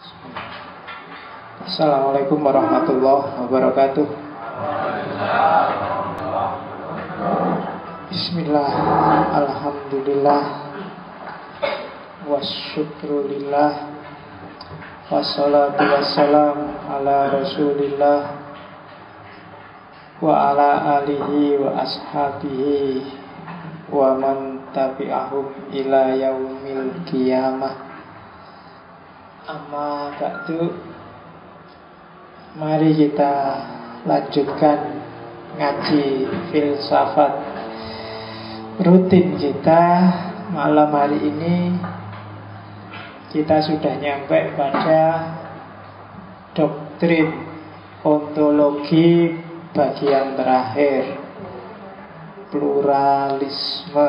Assalamualaikum warahmatullahi wabarakatuh. Bismillah, alhamdulillah, wasyukrulillah, wassalatu wassalam ala rasulillah wa ala alihi wa ashabihi wa man tabi'ahum ila yaumil qiyamah. Amma ba'du. Mari kita lanjutkan ngaji filsafat rutin kita. Malam hari ini kita sudah nyampe pada doktrin ontologi bagian terakhir, pluralisme.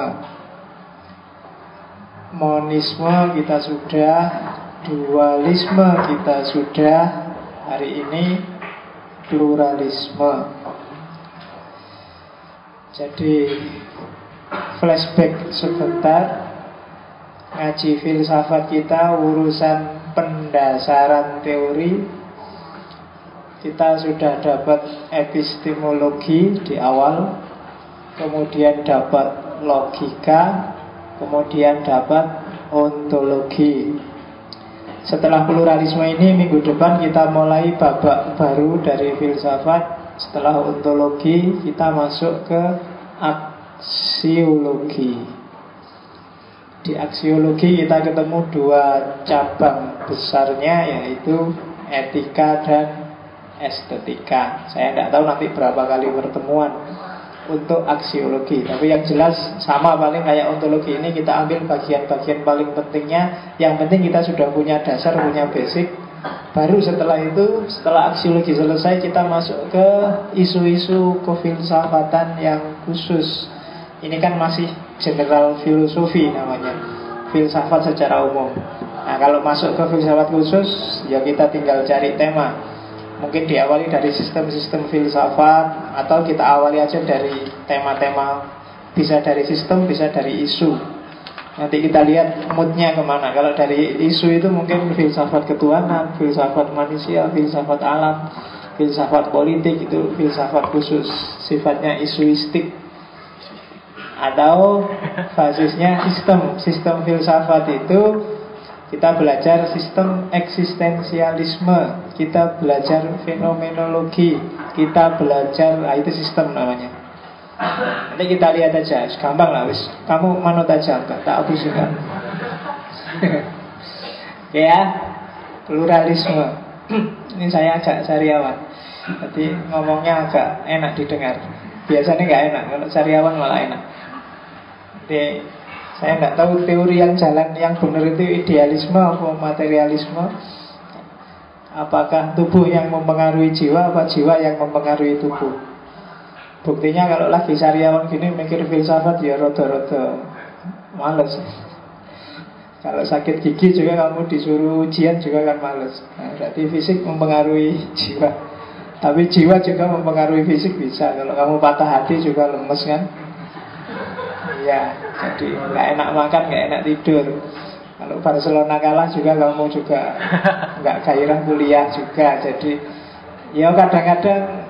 Monisme kita sudah, dualisme kita sudah. Hari ini pluralisme. Jadi flashback sebentar. Ngaji filsafat kita urusan pendasaran teori. Kita sudah dapat epistemologi di awal, kemudian dapat logika, kemudian dapat ontologi. Setelah pluralisme ini, minggu depan kita mulai babak baru dari filsafat. Setelah ontologi, kita masuk ke aksiologi. Di aksiologi kita ketemu dua cabang besarnya, yaitu etika dan estetika. Saya tidak tahu nanti berapa kali pertemuan untuk aksiologi, tapi yang jelas sama paling kayak ontologi ini. Kita ambil bagian-bagian paling pentingnya. Yang penting kita sudah punya dasar, punya basic. Baru setelah itu, setelah aksiologi selesai, kita masuk ke isu-isu kefilsafatan yang khusus. Ini kan masih general filosofi namanya, filsafat secara umum. Nah, kalau masuk ke filsafat khusus, ya kita tinggal cari tema. Mungkin diawali dari sistem-sistem filsafat, atau kita awali aja dari tema-tema. Bisa dari sistem, bisa dari isu. Nanti kita lihat moodnya kemana. Kalau dari isu itu mungkin filsafat ketuhanan, filsafat manusia, filsafat alam, filsafat politik. Itu filsafat khusus, sifatnya isuistik. Atau basisnya sistem filsafat itu kita belajar sistem eksistensialisme, kita belajar fenomenologi, kita belajar, itu sistem namanya. Nanti kita lihat aja, gampang lah wis. Kamu manut aja, tak habis juga. Ya, pluralisme. Ini saya agak sariawan, jadi ngomongnya agak enak didengar. Biasanya nggak enak, kalau sariawan malah enak. Jadi saya tidak tahu teori yang jalan yang benar itu idealisme atau materialisme. Apakah tubuh yang mempengaruhi jiwa, apa jiwa yang mempengaruhi tubuh? Buktinya kalau lagi sariawan gini mikir filsafat, ya rodo-rodo males. Kalau sakit gigi juga kamu disuruh ujian juga kan males. Nah, berarti fisik mempengaruhi jiwa. Tapi jiwa juga mempengaruhi fisik bisa. Kalau kamu patah hati juga lemes kan. Ya, jadi nggak enak makan, nggak enak tidur. Kalau Barcelona kalah juga kamu juga nggak gairah kuliah juga. Jadi ya kadang-kadang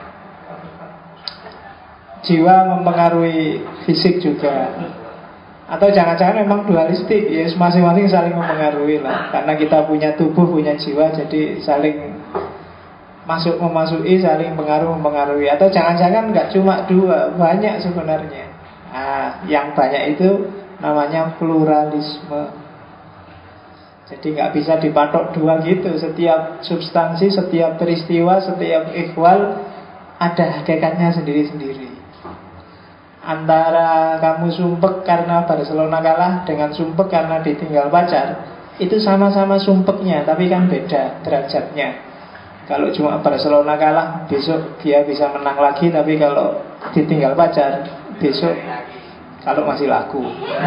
jiwa mempengaruhi fisik juga. Atau jangan-jangan memang dualistik, ya masing-masing saling mempengaruhi lah. Karena kita punya tubuh, punya jiwa, jadi saling memasuki, saling mempengaruhi. Atau jangan-jangan nggak cuma dua, banyak sebenarnya. Nah, yang banyak itu namanya pluralisme. Jadi nggak bisa dipatok dua gitu. Setiap substansi, setiap peristiwa, setiap ikhwal ada hakikatnya sendiri-sendiri. Antara kamu sumpek karena Barcelona kalah dengan sumpek karena ditinggal pacar, itu sama-sama sumpeknya, tapi kan beda derajatnya. Kalau cuma Barcelona kalah, besok dia bisa menang lagi. Tapi kalau ditinggal pacar, besok kalau masih laku.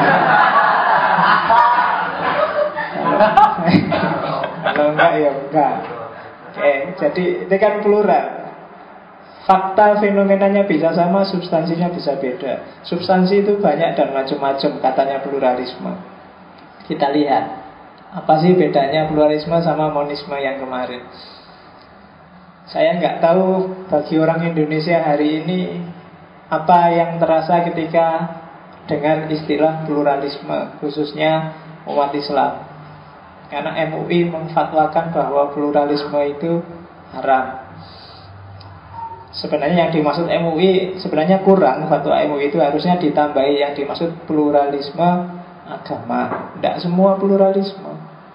Kalau enggak ya enggak. Oke, jadi ini kan plural. Fakta fenomenanya bisa sama, substansinya bisa beda. Substansi itu banyak dan macam-macam, katanya pluralisme. Kita lihat. Apa sih bedanya pluralisme sama monisme yang kemarin? Saya nggak tahu bagi orang Indonesia hari ini apa yang terasa ketika dengar istilah pluralisme, khususnya umat Islam. Karena MUI memfatwakan bahwa pluralisme itu haram. Sebenarnya yang dimaksud MUI sebenarnya kurang. Fatwa MUI itu harusnya ditambahi yang dimaksud pluralisme agama. Tidak semua pluralisme.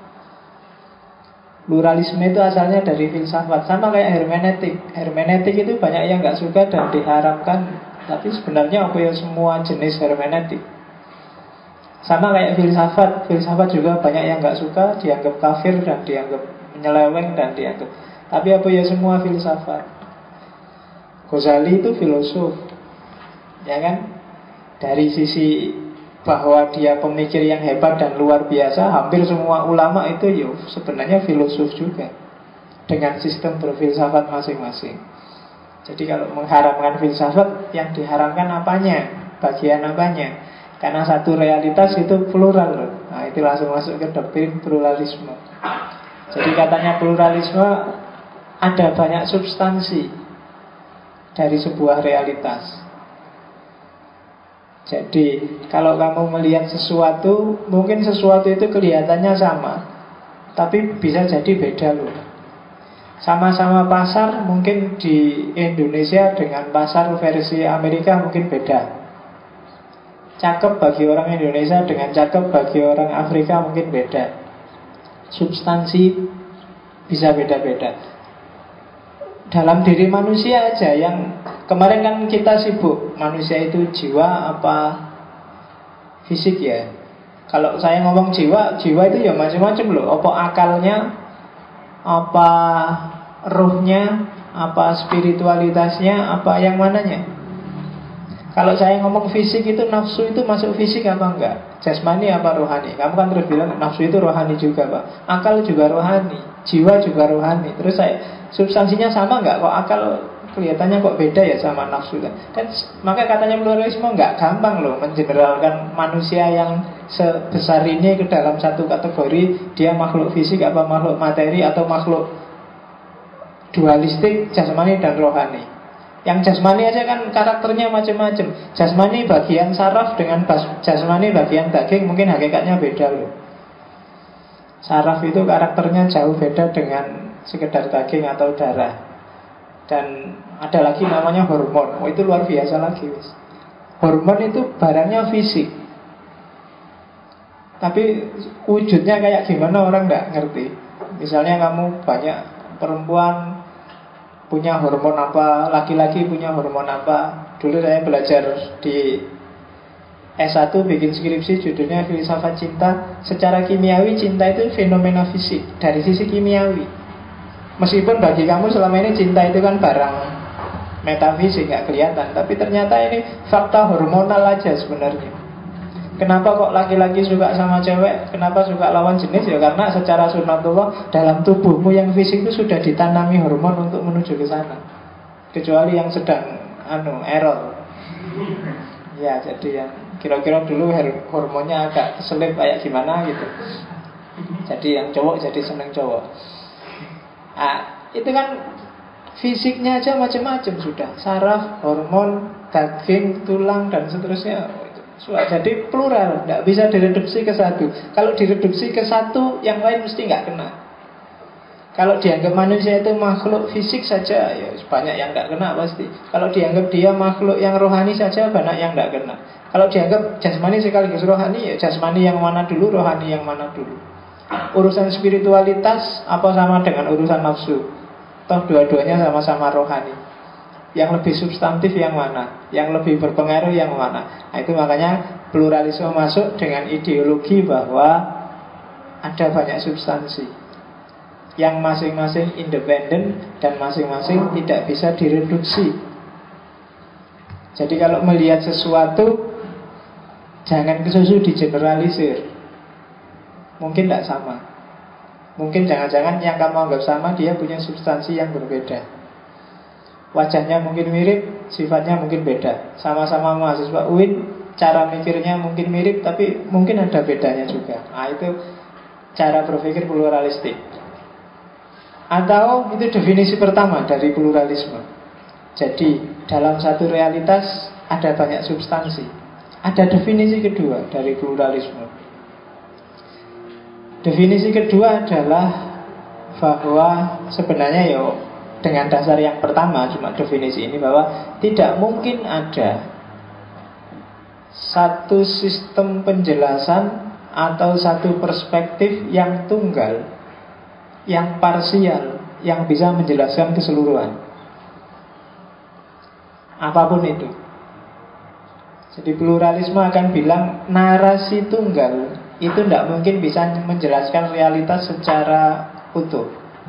Pluralisme itu asalnya dari filsafat. Sama kayak hermeneutik. Hermeneutik itu banyak yang nggak suka dan diharamkan. Tapi sebenarnya apa ya semua jenis hermeneutik. Sama kayak filsafat. Filsafat juga banyak yang nggak suka, dianggap kafir dan dianggap menyeleweng dan dianggap. Tapi apa ya semua filsafat. Ghazali itu filosof, ya kan? Dari sisi bahwa dia pemikir yang hebat dan luar biasa, hampir semua ulama itu ya sebenarnya filosof juga, dengan sistem berfilsafat masing-masing. Jadi kalau mengharamkan filsafat, yang diharamkan apanya? Bagian apanya? Karena satu realitas itu plural loh. Nah itu langsung masuk ke doktrin pluralisme. Jadi katanya pluralisme ada banyak substansi dari sebuah realitas. Jadi kalau kamu melihat sesuatu, mungkin sesuatu itu kelihatannya sama, tapi bisa jadi beda loh. Sama-sama pasar, mungkin di Indonesia dengan pasar versi Amerika mungkin beda. Cakep bagi orang Indonesia dengan cakep bagi orang Afrika mungkin beda. Substansi bisa beda-beda. Dalam diri manusia aja yang kemarin kan kita sibuk, manusia itu jiwa apa fisik ya. Kalau saya ngomong jiwa, jiwa itu ya macam-macam loh. Apa akalnya, apa ruhnya, apa spiritualitasnya, apa yang mananya. Kalau saya ngomong fisik itu, nafsu itu masuk fisik apa enggak? Jasmani apa rohani? Kamu kan terus bilang nafsu itu rohani juga Pak. Akal juga rohani, jiwa juga rohani. Terus saya, substansinya sama enggak? Kok akal kelihatannya kok beda ya sama nafsu kan? Maka katanya pluralisme enggak gampang loh mengeneralkan manusia yang sebesar ini ke dalam satu kategori. Dia makhluk fisik apa makhluk materi atau makhluk dualistik, jasmani dan rohani. Yang jasmani aja kan karakternya macam-macam. Jasmani bagian saraf dengan jasmani bagian daging mungkin hakikatnya beda loh. Saraf itu karakternya jauh beda dengan sekedar daging atau darah. Dan ada lagi namanya hormon. Oh itu luar biasa lagi. Hormon itu barangnya fisik, tapi wujudnya kayak gimana orang nggak ngerti. Misalnya kamu banyak perempuan punya hormon apa, laki-laki punya hormon apa. Dulu saya belajar di S1 bikin skripsi judulnya Filsafat Cinta. Secara kimiawi cinta itu fenomena fisik dari sisi kimiawi. Meskipun bagi kamu selama ini cinta itu kan barang metafisik, gak kelihatan, tapi ternyata ini fakta hormonal aja sebenarnya. Kenapa kok laki-laki suka sama cewek? Kenapa suka lawan jenis? Ya karena secara sunatullah dalam tubuhmu yang fisik itu sudah ditanami hormon untuk menuju ke sana. Kecuali yang sedang error. Ya jadi yang kira-kira dulu hormonnya agak keselip kayak gimana gitu. Jadi yang cowok jadi seneng cowok. Itu kan fisiknya aja macam-macam sudah. Saraf, hormon, daging, tulang dan seterusnya. Jadi plural, tidak bisa direduksi ke satu. Kalau direduksi ke satu, yang lain mesti nggak kena. Kalau dianggap manusia itu makhluk fisik saja, ya banyak yang nggak kena pasti. Kalau dianggap dia makhluk yang rohani saja, banyak yang nggak kena. Kalau dianggap jasmani sekaligus rohani, ya jasmani yang mana dulu, rohani yang mana dulu. Urusan spiritualitas apa sama dengan urusan nafsu? Toh dua-duanya sama-sama rohani. Yang lebih substantif yang mana? Yang lebih berpengaruh yang mana? Nah itu makanya pluralisme masuk dengan ideologi bahwa ada banyak substansi yang masing-masing independen dan masing-masing tidak bisa direduksi. Jadi kalau melihat sesuatu, jangan kesusu digeneralisir. Mungkin tidak sama. Mungkin jangan-jangan yang kamu anggap sama, dia punya substansi yang berbeda. Wajahnya mungkin mirip, sifatnya mungkin beda. Sama-sama mahasiswa UIN, cara mikirnya mungkin mirip, tapi mungkin ada bedanya juga. Nah itu cara berpikir pluralistik. Atau itu definisi pertama dari pluralisme. Jadi dalam satu realitas ada banyak substansi. Ada definisi kedua dari pluralisme. Definisi kedua adalah bahwa sebenarnya dengan dasar yang pertama, cuma definisi ini, bahwa tidak mungkin ada satu sistem penjelasan atau satu perspektif yang tunggal, yang parsial, yang bisa menjelaskan keseluruhan, apapun itu. Jadi pluralisme akan bilang narasi tunggal itu tidak mungkin bisa menjelaskan realitas secara utuh.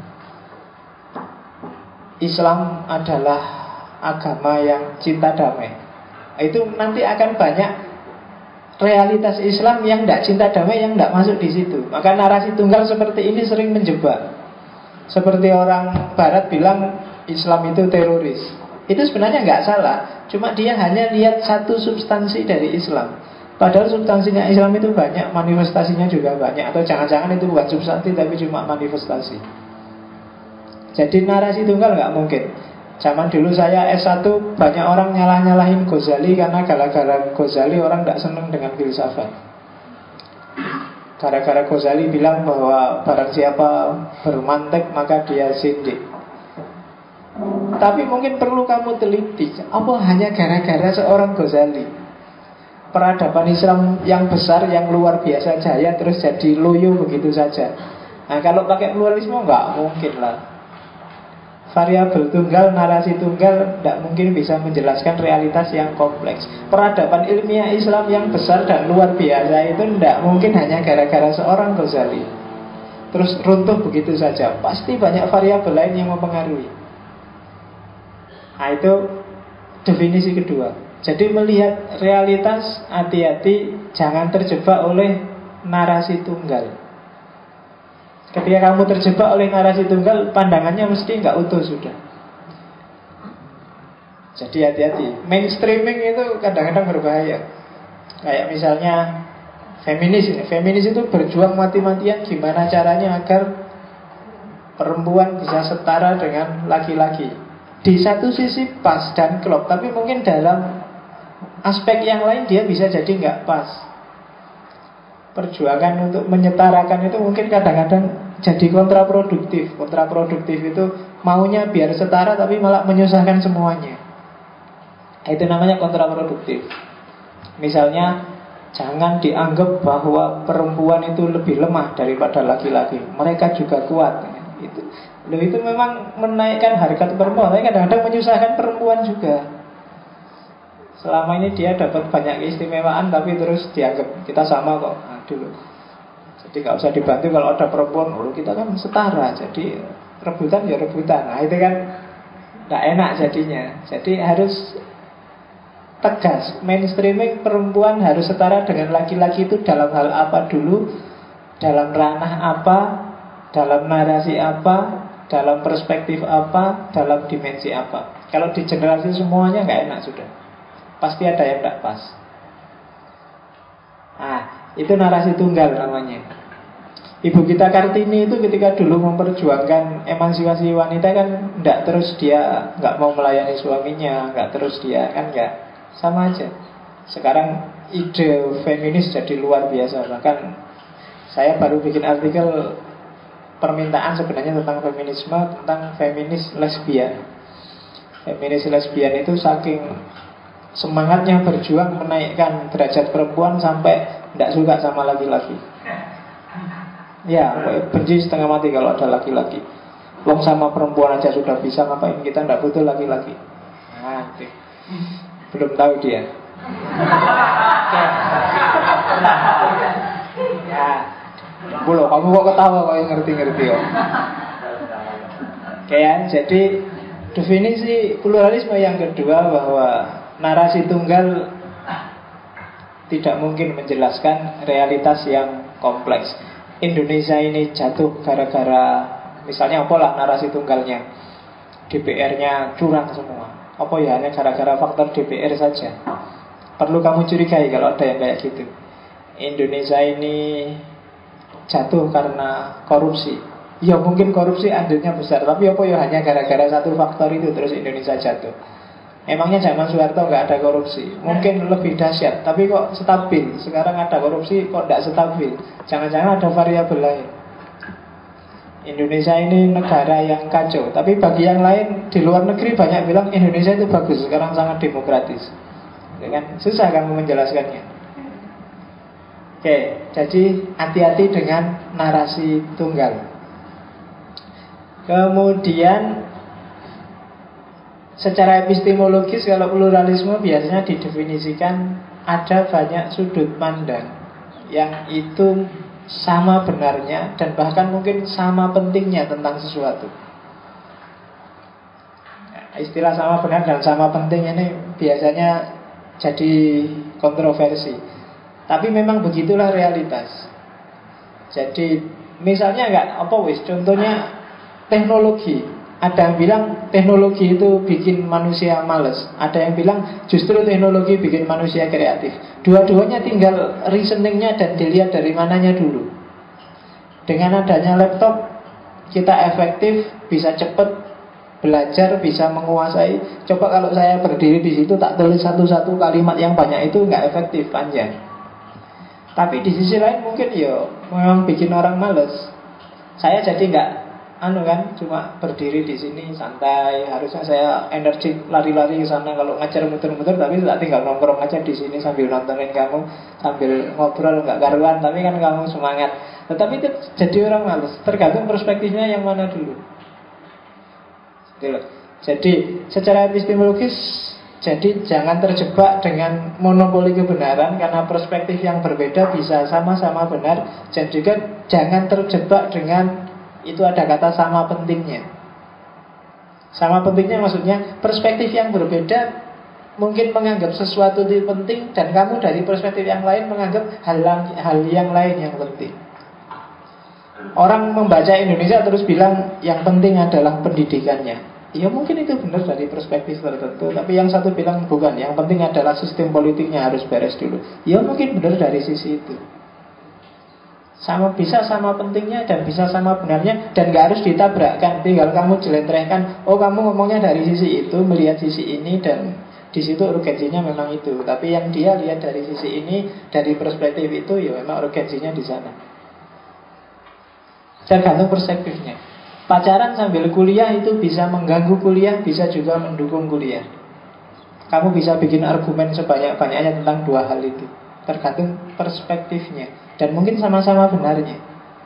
Islam adalah agama yang cinta damai. Itu nanti akan banyak realitas Islam yang tidak cinta damai, yang tidak masuk di situ. Maka narasi tunggal seperti ini sering menjebak. Seperti orang Barat bilang Islam itu teroris. Itu sebenarnya nggak salah, cuma dia hanya lihat satu substansi dari Islam. Padahal substansinya Islam itu banyak, manifestasinya juga banyak. Atau jangan-jangan itu bukan substansi tapi cuma manifestasi. Jadi narasi tunggal nggak mungkin. Zaman dulu saya S1 banyak orang nyalah-nyalahin Ghazali karena gara-gara Ghazali orang tidak senang dengan filsafat. Gara-gara Ghazali bilang bahwa barang siapa bermantek maka dia zindik. Tapi mungkin perlu kamu teliti, apa hanya gara-gara seorang Ghazali, peradaban Islam yang besar, yang luar biasa jaya, terus jadi loyo begitu saja. Nah kalau pakai pluralisme nggak mungkin lah. Variabel tunggal, narasi tunggal tidak mungkin bisa menjelaskan realitas yang kompleks. Peradaban ilmiah Islam yang besar dan luar biasa itu tidak mungkin hanya gara-gara seorang Ghazali terus runtuh begitu saja. Pasti banyak variabel lain yang mempengaruhi. Nah itu definisi kedua. Jadi melihat realitas, hati-hati jangan terjebak oleh narasi tunggal. Ketika kamu terjebak oleh narasi tunggal, pandangannya mesti nggak utuh sudah. Jadi hati-hati. Mainstreaming itu kadang-kadang berbahaya. Kayak misalnya feminis. Feminis itu berjuang mati-matian gimana caranya agar perempuan bisa setara dengan laki-laki. Di satu sisi pas dan klop, tapi mungkin dalam aspek yang lain dia bisa jadi nggak pas. Perjuangan untuk menyetarakan itu mungkin kadang-kadang jadi kontraproduktif. Kontraproduktif itu maunya biar setara tapi malah menyusahkan semuanya. Itu namanya kontraproduktif. Misalnya jangan dianggap bahwa perempuan itu lebih lemah daripada laki-laki. Mereka juga kuat. Itu memang menaikkan harkat perempuan, tapi kadang-kadang menyusahkan perempuan juga. Selama ini dia dapat banyak keistimewaan, tapi terus dianggap kita sama kok. Nah, dulu. Jadi nggak usah dibantu kalau ada perempuan. Kita kan setara, jadi rebutan ya rebutan. Nah itu kan nggak enak jadinya. Jadi harus tegas. Mainstreaming perempuan harus setara dengan laki-laki itu dalam hal apa dulu, dalam ranah apa, dalam narasi apa, dalam perspektif apa, dalam dimensi apa. Kalau di generasi semuanya nggak enak sudah. Pasti ada yang tidak pas. Nah, itu narasi tunggal namanya. Ibu kita Kartini itu ketika dulu memperjuangkan emansipasi wanita kan tidak terus dia nggak mau melayani suaminya, nggak terus dia kan nggak, sama aja. Sekarang ide feminis jadi luar biasa. Bahkan saya baru bikin artikel permintaan sebenarnya tentang feminisme, tentang feminis lesbian. Feminis lesbian itu saking semangatnya berjuang menaikkan derajat perempuan sampai tidak suka sama laki-laki. Ya, benci setengah mati kalau ada laki-laki. Wong sama perempuan aja sudah bisa, ngapain kita tidak butuh laki-laki. Nah, belum tahu dia. Ya, Bulo, kamu kok ketawa kok yang ngerti-ngerti kok. Oke ya, jadi definisi pluralisme yang kedua bahwa narasi tunggal tidak mungkin menjelaskan realitas yang kompleks. Indonesia ini jatuh gara-gara misalnya apalah narasi tunggalnya, DPR-nya curang semua. Apa ya hanya gara-gara faktor DPR saja? Perlu kamu curigai kalau ada yang kayak gitu. Indonesia ini jatuh karena korupsi. Ya mungkin korupsi andilnya besar, tapi apa ya hanya gara-gara satu faktor itu terus Indonesia jatuh. Emangnya zaman Soeharto nggak ada korupsi? Mungkin lebih dahsyat, tapi kok stabil. Sekarang ada korupsi kok tidak stabil. Jangan-jangan ada variabel lain. Indonesia ini negara yang kacau, tapi bagi yang lain di luar negeri banyak bilang Indonesia itu bagus, sekarang sangat demokratis. Ya kan? Susah kamu menjelaskannya. Oke, jadi hati-hati dengan narasi tunggal. Kemudian secara epistemologis, kalau pluralisme biasanya didefinisikan ada banyak sudut pandang yang itu sama benarnya dan bahkan mungkin sama pentingnya tentang sesuatu. Istilah sama benar dan sama penting ini biasanya jadi kontroversi. Tapi memang begitulah realitas. Jadi misalnya contohnya teknologi. Ada yang bilang teknologi itu bikin manusia males. Ada yang bilang justru teknologi bikin manusia kreatif. Dua-duanya tinggal reasoningnya dan dilihat dari mananya dulu. Dengan adanya laptop kita efektif, bisa cepat belajar, bisa menguasai. Coba kalau saya berdiri di situ tak tulis satu-satu kalimat yang banyak, itu nggak efektif, panjang. Tapi di sisi lain mungkin ya memang bikin orang males. Saya jadi nggak cuma berdiri di sini santai. Harusnya saya energi lari-lari ke sana kalau ngajar muter-muter, tapi tak tinggal nongkrong aja di sini sambil nontonin kamu, sambil ngobrol nggak karuan, tapi kan kamu semangat. Tetapi itu jadi orang malas. Tergantung perspektifnya yang mana dulu. Jadi secara epistemologis, jadi jangan terjebak dengan monopoli kebenaran, karena perspektif yang berbeda bisa sama-sama benar. Dan juga jangan terjebak dengan itu ada kata sama pentingnya. Sama pentingnya maksudnya perspektif yang berbeda mungkin menganggap sesuatu itu penting, dan kamu dari perspektif yang lain menganggap hal yang lain yang penting. Orang membaca Indonesia terus bilang yang penting adalah pendidikannya. Ya mungkin itu benar dari perspektif tertentu, tapi yang satu bilang bukan, yang penting adalah sistem politiknya harus beres dulu. Ya mungkin benar dari sisi itu. Bisa sama pentingnya dan bisa sama benarnya, dan gak harus ditabrakkan. Tinggal kamu jelentrehkan, oh kamu ngomongnya dari sisi itu, melihat sisi ini, dan di situ urgensinya memang itu. Tapi yang dia lihat dari sisi ini, dari perspektif itu, ya memang urgensinya di sana. Tergantung perspektifnya. Pacaran sambil kuliah itu bisa mengganggu kuliah, bisa juga mendukung kuliah. Kamu bisa bikin argumen sebanyak-banyaknya tentang dua hal itu. Tergantung perspektifnya. Dan mungkin sama-sama benarnya.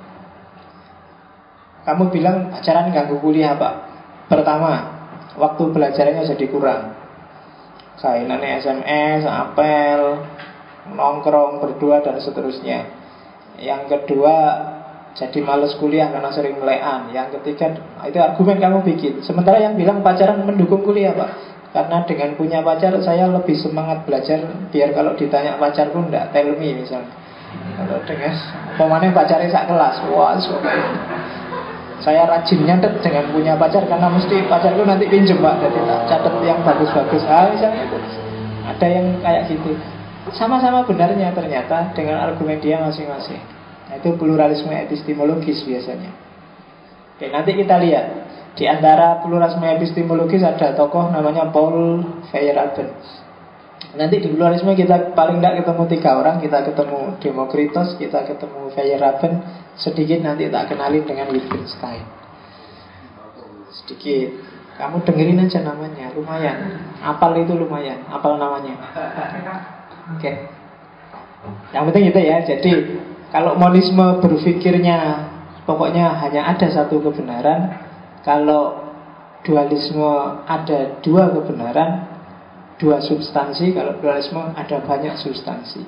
Kamu bilang pacaran ganggu kuliah, Pak. Pertama, waktu belajarnya jadi kurang. Sainannya SMS, apel, nongkrong berdua dan seterusnya. Yang kedua, jadi males kuliah karena sering melekan. Yang ketiga, itu argumen kamu bikin. Sementara yang bilang pacaran mendukung kuliah, Pak, karena dengan punya pacar saya lebih semangat belajar. Biar kalau ditanya pacar pun enggak tell me misalnya. Kalau dengan pemane pacarnya sak kelas, wah saya rajin nyatet dengan punya pacar, karena mesti pacarku nanti pinjem, Pak, jadi tak catat yang bagus-bagus. Misalnya itu ada yang kayak gitu. Sama-sama benarnya ternyata dengan argumen dia masing-masing. Nah, itu pluralisme epistemologis biasanya. Oke, nanti kita lihat. Di antara pluralisme epistemologis ada tokoh namanya Paul Feyerabend. Nanti di pluralisme kita paling tidak ketemu 3 orang. Kita ketemu Demokritos, kita ketemu Feyerabend. Sedikit nanti tak kenalin dengan Wittgenstein. Sedikit. Kamu dengerin aja namanya, lumayan. Apal itu lumayan, apal namanya. Oke. Yang penting itu ya. Jadi kalau monisme berpikirnya pokoknya hanya ada satu kebenaran. Kalau dualisme ada 2 kebenaran, 2 substansi. Kalau pluralisme ada banyak substansi.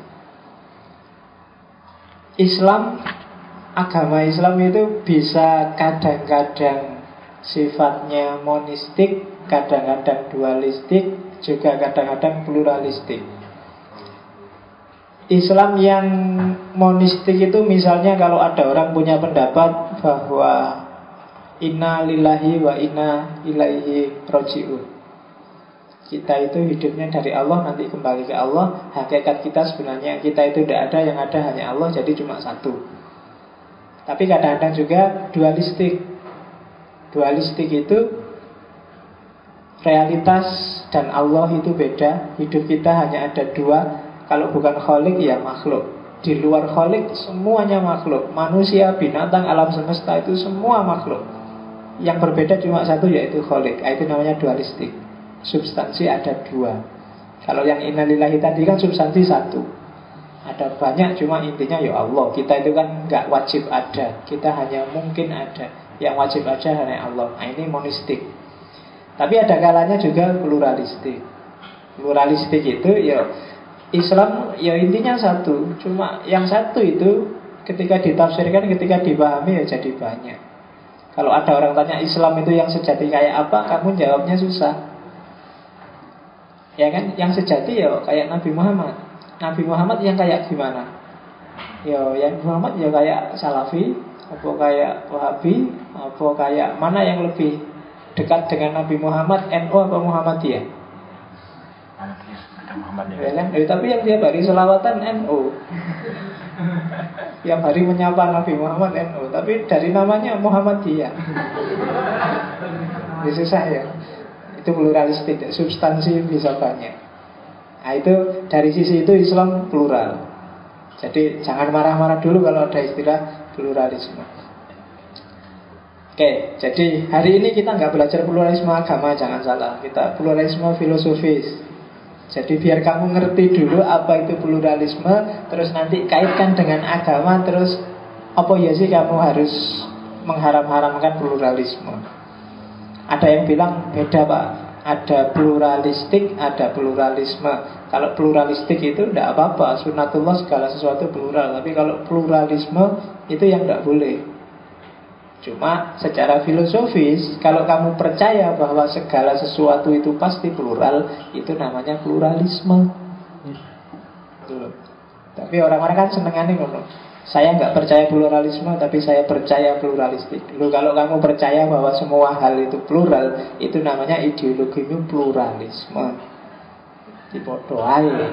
Agama Islam itu bisa kadang-kadang sifatnya monistik, kadang-kadang dualistik, juga kadang-kadang pluralistik. Islam yang monistik itu misalnya kalau ada orang punya pendapat bahwa inna lillahi wa inna ilaihi roji'un, kita itu hidupnya dari Allah, nanti kembali ke Allah. Hakikat kita sebenarnya kita itu tidak ada, yang ada hanya Allah, jadi cuma satu. Tapi kadang-kadang juga dualistik. Dualistik itu realitas dan Allah itu beda. Hidup kita hanya ada dua. Kalau bukan kholik ya makhluk. Di luar kholik semuanya makhluk. Manusia, binatang, alam semesta itu semua makhluk. Yang berbeda cuma satu, yaitu kholik. Itu namanya dualistik. Substansi ada dua. Kalau yang innalillahi tadi kan substansi satu. Ada banyak, cuma intinya ya Allah. Kita itu kan nggak wajib ada, kita hanya mungkin ada. Yang wajib ada hanya Allah. Nah, ini monistik. Tapi ada kalanya juga pluralistik. Pluralistik itu ya Islam ya intinya satu, cuma yang satu itu ketika ditafsirkan, ketika dipahami ya jadi banyak. Kalau ada orang tanya Islam itu yang sejati kayak apa, kamu jawabnya susah. Ya kan, yang sejati ya kayak Nabi Muhammad. Nabi Muhammad yang kayak gimana? Ya, yang Muhammad ya kayak Salafi, apa kayak Wahabi, apa kayak mana yang lebih dekat dengan Nabi Muhammad, NU atau Muhammadiyah? Ya kan? Tapi yang tiap hari selawatan NU, yang hari menyapa Nabi Muhammad NU, tapi dari namanya Muhammadiyah. Ini susah ya. Itu pluralistik, substansi bisa banyak. Nah itu dari sisi itu Islam plural. Jadi jangan marah-marah dulu kalau ada istilah pluralisme. Oke, jadi hari ini kita nggak belajar pluralisme agama, jangan salah. Kita pluralisme filosofis. Jadi biar kamu ngerti dulu apa itu pluralisme, terus nanti kaitkan dengan agama, terus apa ya sih kamu harus mengharam-haramkan pluralisme. Ada yang bilang beda Pak. Ada pluralistik, ada pluralisme. Kalau pluralistik itu tidak apa-apa, sunatullah segala sesuatu plural. Tapi kalau pluralisme itu yang tidak boleh. Cuma secara filosofis, kalau kamu percaya bahwa segala sesuatu itu pasti plural, itu namanya pluralisme. Tapi orang-orang kan senengannya ngono. Saya nggak percaya pluralisme, tapi saya percaya pluralistik. Lalu kalau kamu percaya bahwa semua hal itu plural, itu namanya ideologimu pluralisme. Dipodo ae.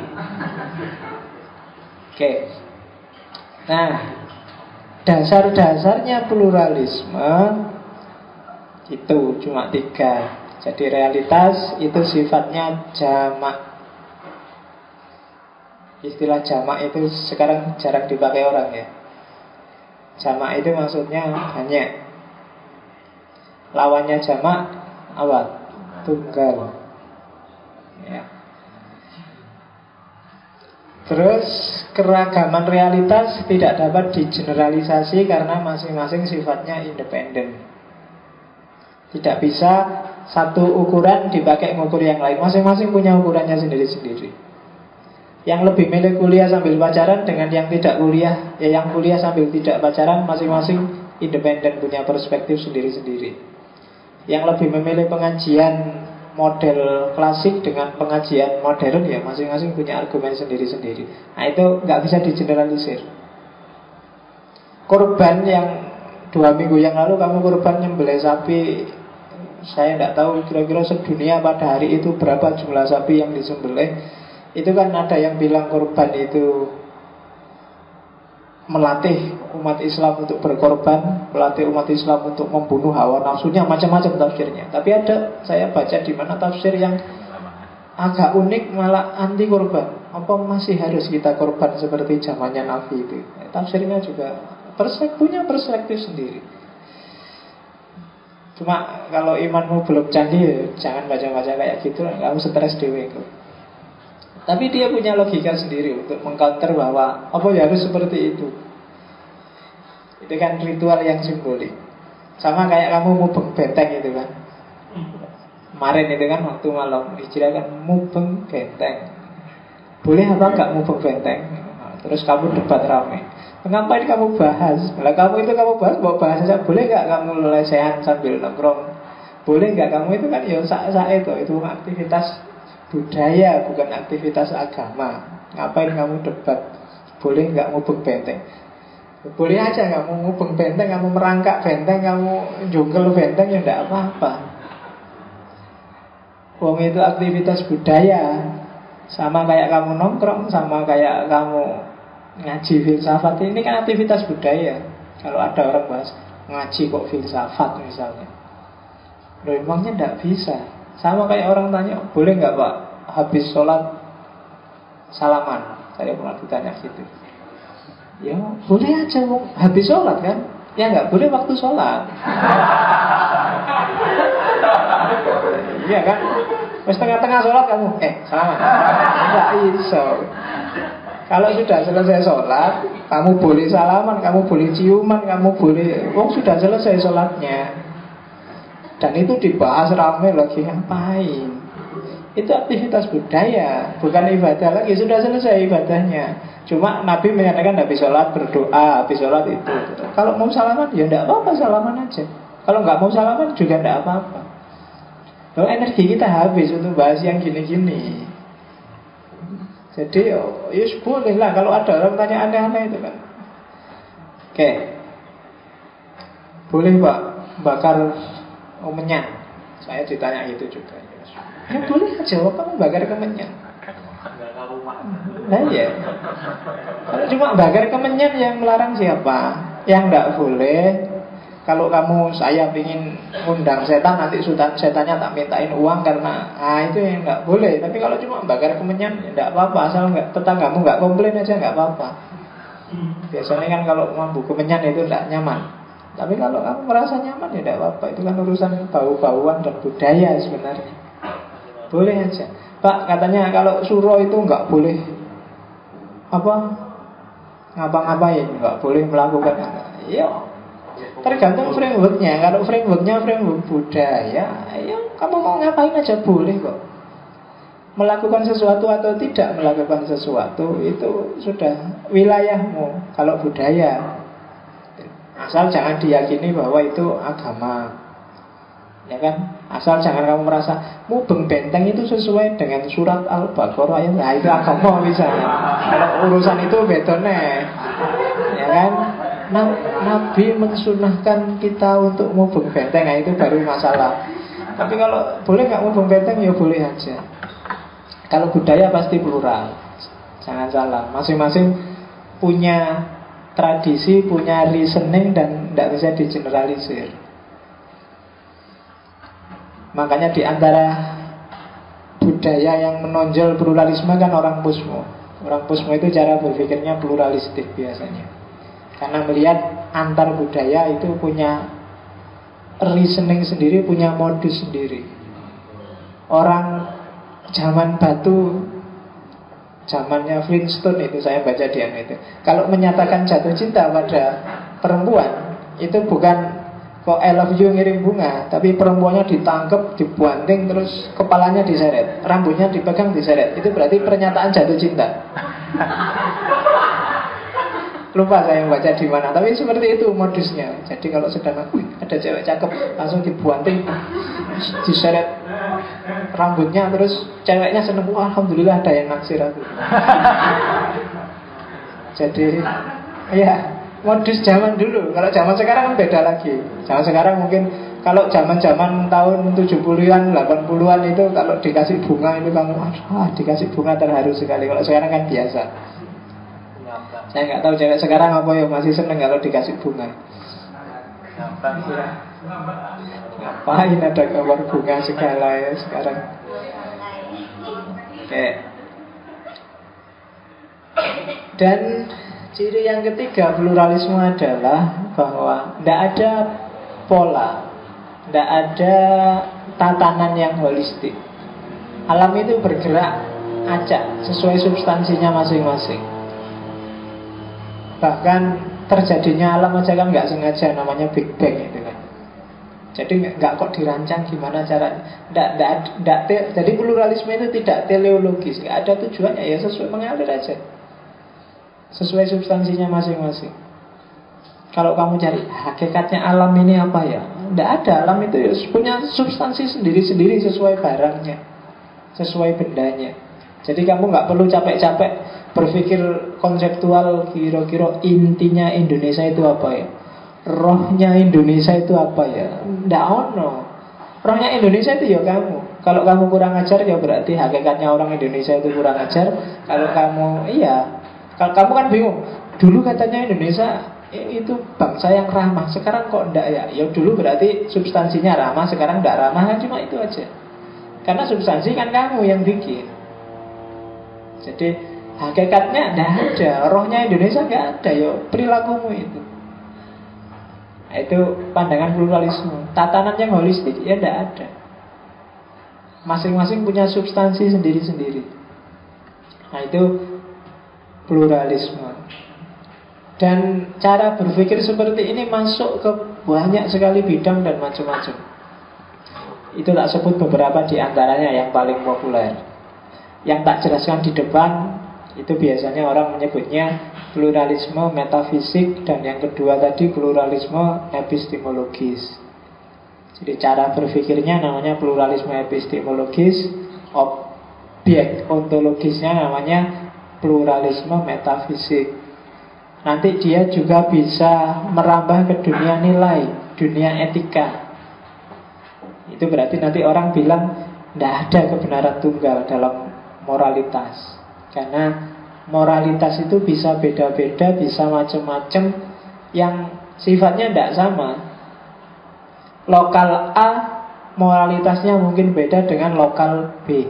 Oke. Nah, dasar-dasarnya pluralisme itu cuma 3. Jadi realitas itu sifatnya jamak. Istilah jamak itu sekarang jarang dipakai orang ya. Jamak itu maksudnya banyak. Lawannya jamak apa? Tunggal. Ya. Terus keragaman realitas tidak dapat digeneralisasi karena masing-masing sifatnya independen. Tidak bisa satu ukuran dipakai mengukur yang lain. Masing-masing punya ukurannya sendiri-sendiri. Yang lebih milih kuliah sambil pacaran dengan yang tidak kuliah, ya yang kuliah sambil tidak pacaran, masing-masing independen, punya perspektif sendiri-sendiri. Yang lebih memilih pengajian model klasik dengan pengajian modern, ya masing-masing punya argumen sendiri-sendiri. Nah itu nggak bisa digeneralisir. Korban yang 2 minggu yang lalu kamu korban nyembelih sapi, saya tidak tahu kira-kira sedunia pada hari itu berapa jumlah sapi yang disembelih. Itu kan ada yang bilang korban itu melatih umat Islam untuk berkorban, melatih umat Islam untuk membunuh hawa nafsunya, macam-macam tafsirnya. Tapi ada, saya baca di mana tafsir yang agak unik, malah anti korban. Apa masih harus kita korban seperti zamannya Nabi itu? Tafsirnya juga punya perspektif sendiri. Cuma kalau imanmu belum canggih ya, jangan baca-baca kayak gitu, kamu stres dewe itu. Tapi dia punya logika sendiri untuk mengcounter bahwa apa ya harus seperti itu. Itu kan ritual yang simbolik. Sama kayak kamu mubeng benteng itu kan. Kemarin itu kan waktu malam hijrah kan mubeng benteng. Boleh apa enggak mubeng benteng? Terus kamu debat rame. Ngapain kamu bahas? Lah kamu bahas, mau bahas saja. Boleh enggak kamu lesehan sambil nongkrong? Boleh enggak kamu itu kan ya sak-sak itu aktivitas budaya, bukan aktivitas agama. Ngapain kamu debat? Boleh nggak ngubeng benteng? Boleh aja kamu ngubeng benteng, kamu merangkak benteng, kamu jungkel benteng, ya enggak apa-apa. Wong itu aktivitas budaya. Sama kayak kamu nongkrong, sama kayak kamu ngaji filsafat. Ini kan aktivitas budaya. Kalau ada orang bahas ngaji kok filsafat misalnya, loh emangnya tidak bisa. Sama kayak orang tanya, boleh nggak Pak habis sholat salaman? Saya pernah ditanya gitu. Ya boleh aja, habis sholat kan. Ya nggak boleh waktu sholat. Iya kan. Pas tengah-tengah sholat kamu salaman. Nggak iso. Kalau sudah selesai sholat, kamu boleh salaman, kamu boleh ciuman, kamu boleh, sudah selesai sholatnya. Dan itu dibahas ramai lagi, ngapain? Itu aktivitas budaya, bukan ibadah lagi. Sudah selesai ibadahnya. Cuma Nabi menyatakan habis sholat berdoa, habis sholat itu. Kalau mau salaman, ya tidak apa-apa, salaman aja. Kalau nggak mau salaman juga tidak apa-apa. Loh, energi kita habis untuk bahas yang gini-gini. Jadi, ya boleh lah. Kalau ada orang tanya aneh-aneh itu kan. Oke. Boleh Pak bakar menyan? Saya ditanya itu juga. Ya boleh aja, kamu bakar kemenyan. Nah ya. Kalau cuma bakar kemenyan yang melarang siapa? Yang tidak boleh. Kalau saya ingin undang setan, nanti setannya tak mintain uang karena itu yang tidak boleh. Tapi kalau cuma bakar kemenyan, ya tidak apa-apa. Asal tetanggamu nggak komplain aja nggak apa-apa. Biasanya kan kalau mampu kemenyan itu tidak nyaman. Tapi kalau kamu merasa nyaman ya tidak apa-apa. Itu kan urusan bau-bauan dan budaya sebenarnya. Boleh aja. Pak katanya kalau suro itu nggak boleh ngapa-ngapain, nggak boleh melakukan. Ya tergantung frameworknya. Kalau frameworknya framework budaya, ya kamu mau ngapain aja boleh kok. Melakukan sesuatu atau tidak melakukan sesuatu itu sudah wilayahmu. Kalau budaya, asal jangan diyakini bahwa itu agama, ya kan? Asal jangan kamu merasa mubeng benteng itu sesuai dengan surat Al-Baqarah, ya nah, itu agama misalnya. Kalau urusan itu bedone, ya kan? Nabi mensunahkan kita untuk mubeng benteng, nah itu baru masalah. Tapi kalau boleh nggak mubeng benteng ya boleh aja. Kalau budaya pasti plural, jangan salah. Masing-masing punya tradisi, punya reasoning dan tidak bisa digeneralisir. Makanya di antara budaya yang menonjol pluralisme kan orang Pusmo. Orang Pusmo itu cara berpikirnya pluralistik biasanya. Karena melihat antar budaya itu punya reasoning sendiri, punya modus sendiri. Orang zaman batu, zamannya Flintstone itu saya baca di itu. Kalau menyatakan jatuh cinta pada perempuan, itu bukan kok I love you ngirim bunga, tapi perempuannya ditangkap, dibanting, terus kepalanya diseret, rambutnya dipegang diseret. Itu berarti pernyataan jatuh cinta. Lupa saya baca di mana, tapi seperti itu modusnya. Jadi kalau sedang ada cewek cakep, langsung dibanting, diseret rambutnya, terus ceweknya seneng, wah alhamdulillah ada yang naksir aku. Jadi ya modus zaman dulu. Kalau zaman sekarang kan beda lagi. Zaman sekarang mungkin, kalau zaman-zaman tahun 70-an, 80-an itu kalau dikasih bunga itu kamu dikasih bunga terharu sekali. Kalau sekarang kan biasa. Saya nggak tahu cewek sekarang apa ya, masih seneng kalau dikasih bunga. Ngapain ada kabar bunga segala ya sekarang. Oke. Dan ciri yang ketiga pluralisme adalah bahwa tidak ada pola, tidak ada tatanan yang holistik. Alam itu bergerak acak sesuai substansinya masing-masing. Bahkan terjadinya alam aja kan nggak sengaja, namanya Big Bang itu kan. Jadi nggak kok dirancang gimana caranya. Jadi pluralisme itu tidak teleologis, nggak ada tujuannya, ya sesuai mengalir aja, sesuai substansinya masing-masing. Kalau kamu cari hakikatnya alam ini apa ya, tidak ada. Alam itu ya punya substansi sendiri-sendiri sesuai barangnya, sesuai bendanya. Jadi kamu nggak perlu capek-capek berpikir konseptual, kira-kira intinya Indonesia itu apa ya, rohnya Indonesia itu apa ya. Nggak ono. Rohnya Indonesia itu ya kamu. Kalau kamu kurang ajar ya berarti hakikatnya orang Indonesia itu kurang ajar. Kalau kamu kalau kamu kan bingung, dulu katanya Indonesia itu bangsa yang ramah, sekarang kok enggak ya? Ya dulu berarti substansinya ramah, sekarang enggak ramah, kan cuma itu aja. Karena substansi kan kamu yang bikin. Jadi hakikatnya enggak ada, rohnya Indonesia enggak ada, ya perilakumu itu. Nah, itu pandangan pluralisme. Tatanan yang holistik ya enggak ada. Masing-masing punya substansi sendiri-sendiri. Nah, itu pluralisme. Dan cara berpikir seperti ini masuk ke banyak sekali bidang dan macam-macam. Itu tak sebut beberapa di antaranya yang paling populer. Yang tak jelaskan di depan, itu biasanya orang menyebutnya pluralisme metafisik. Dan yang kedua tadi pluralisme epistemologis. Jadi cara berpikirnya namanya pluralisme epistemologis. Objek ontologisnya namanya pluralisme metafisik. Nanti dia juga bisa merambah ke dunia nilai, dunia etika. Itu berarti nanti orang bilang tidak ada kebenaran tunggal dalam moralitas. Karena moralitas itu bisa beda-beda, bisa macam-macam, yang sifatnya tidak sama. Lokal A moralitasnya mungkin beda dengan lokal B.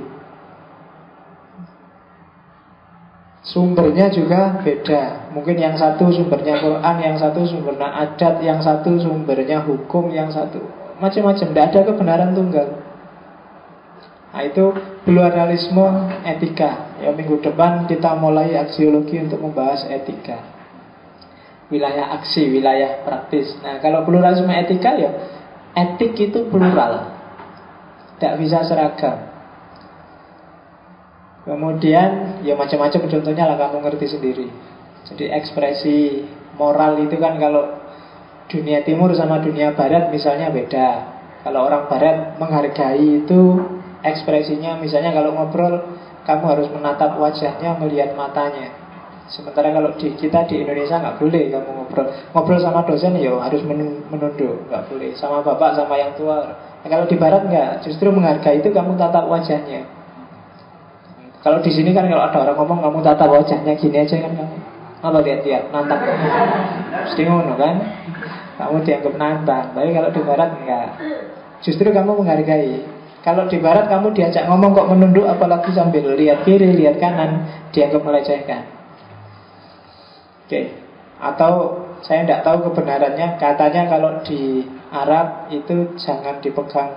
Sumbernya juga beda. Mungkin yang satu sumbernya Quran, yang satu sumbernya adat, yang satu sumbernya hukum, yang satu macam-macam. Tidak ada kebenaran tunggal. Nah, itu pluralisme etika. Ya, minggu depan kita mulai aksiologi untuk membahas etika. Wilayah aksi, wilayah praktis. Nah, kalau pluralisme etika ya etik itu plural. Tidak bisa seragam. Kemudian ya macam-macam contohnya lah, kamu ngerti sendiri. Jadi ekspresi moral itu kan kalau dunia timur sama dunia barat misalnya beda. Kalau orang barat menghargai itu ekspresinya, misalnya kalau ngobrol kamu harus menatap wajahnya, melihat matanya. Sementara kalau kita di Indonesia nggak boleh kamu ngobrol sama dosen ya harus menunduk, nggak boleh. Sama bapak sama yang tua. Nah, kalau di barat nggak, justru menghargai itu kamu tatap wajahnya. Kalau di sini kan kalau ada orang ngomong kamu tatap wajahnya gini aja kan kamu. Apa lihat-lihat, nantang. Mesti ngono kan? Kamu dianggap nantang. Tapi kalau di barat enggak. Justru kamu menghargai. Kalau di barat kamu diajak ngomong kok menunduk, apalagi sambil lihat kiri, lihat kanan, dianggap melecehkan. Oke. Atau saya tidak tahu kebenarannya, katanya kalau di Arab itu jangan dipegang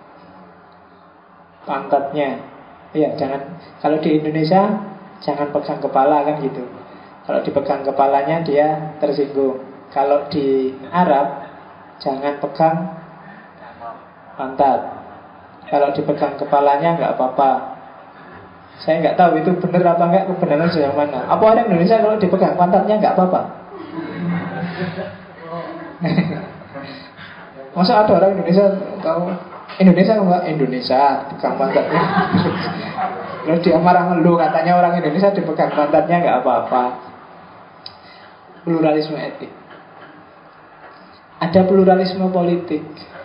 pantatnya. Iya, jangan. Kalau di Indonesia jangan pegang kepala kan gitu. Kalau dipegang kepalanya dia tersinggung. Kalau di Arab jangan pegang pantat. Kalau dipegang kepalanya nggak apa-apa. Saya nggak tahu itu benar apa enggak, kebenaran yang mana. Apa orang Indonesia kalau dipegang pantatnya nggak apa-apa? Masa ada orang Indonesia tahu? Indonesia enggak? Indonesia pegang pantatnya. Terus dia marah ngeluh, katanya orang Indonesia dipegang pantatnya nggak apa-apa. Pluralisme etik. Ada pluralisme politik.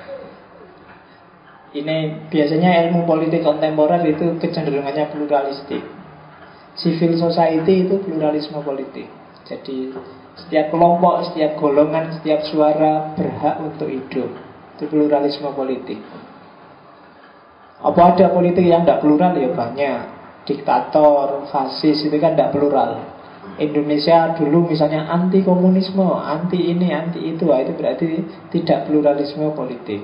Ini biasanya ilmu politik kontemporer itu kecenderungannya pluralistik. Civil society itu pluralisme politik. Jadi setiap kelompok, setiap golongan, setiap suara berhak untuk hidup. Itu pluralisme politik. Apa ada politik yang tidak plural? Ya banyak. Diktator, fasis itu kan tidak plural. Indonesia dulu misalnya anti komunisme, anti ini, anti itu. Itu berarti tidak pluralisme politik.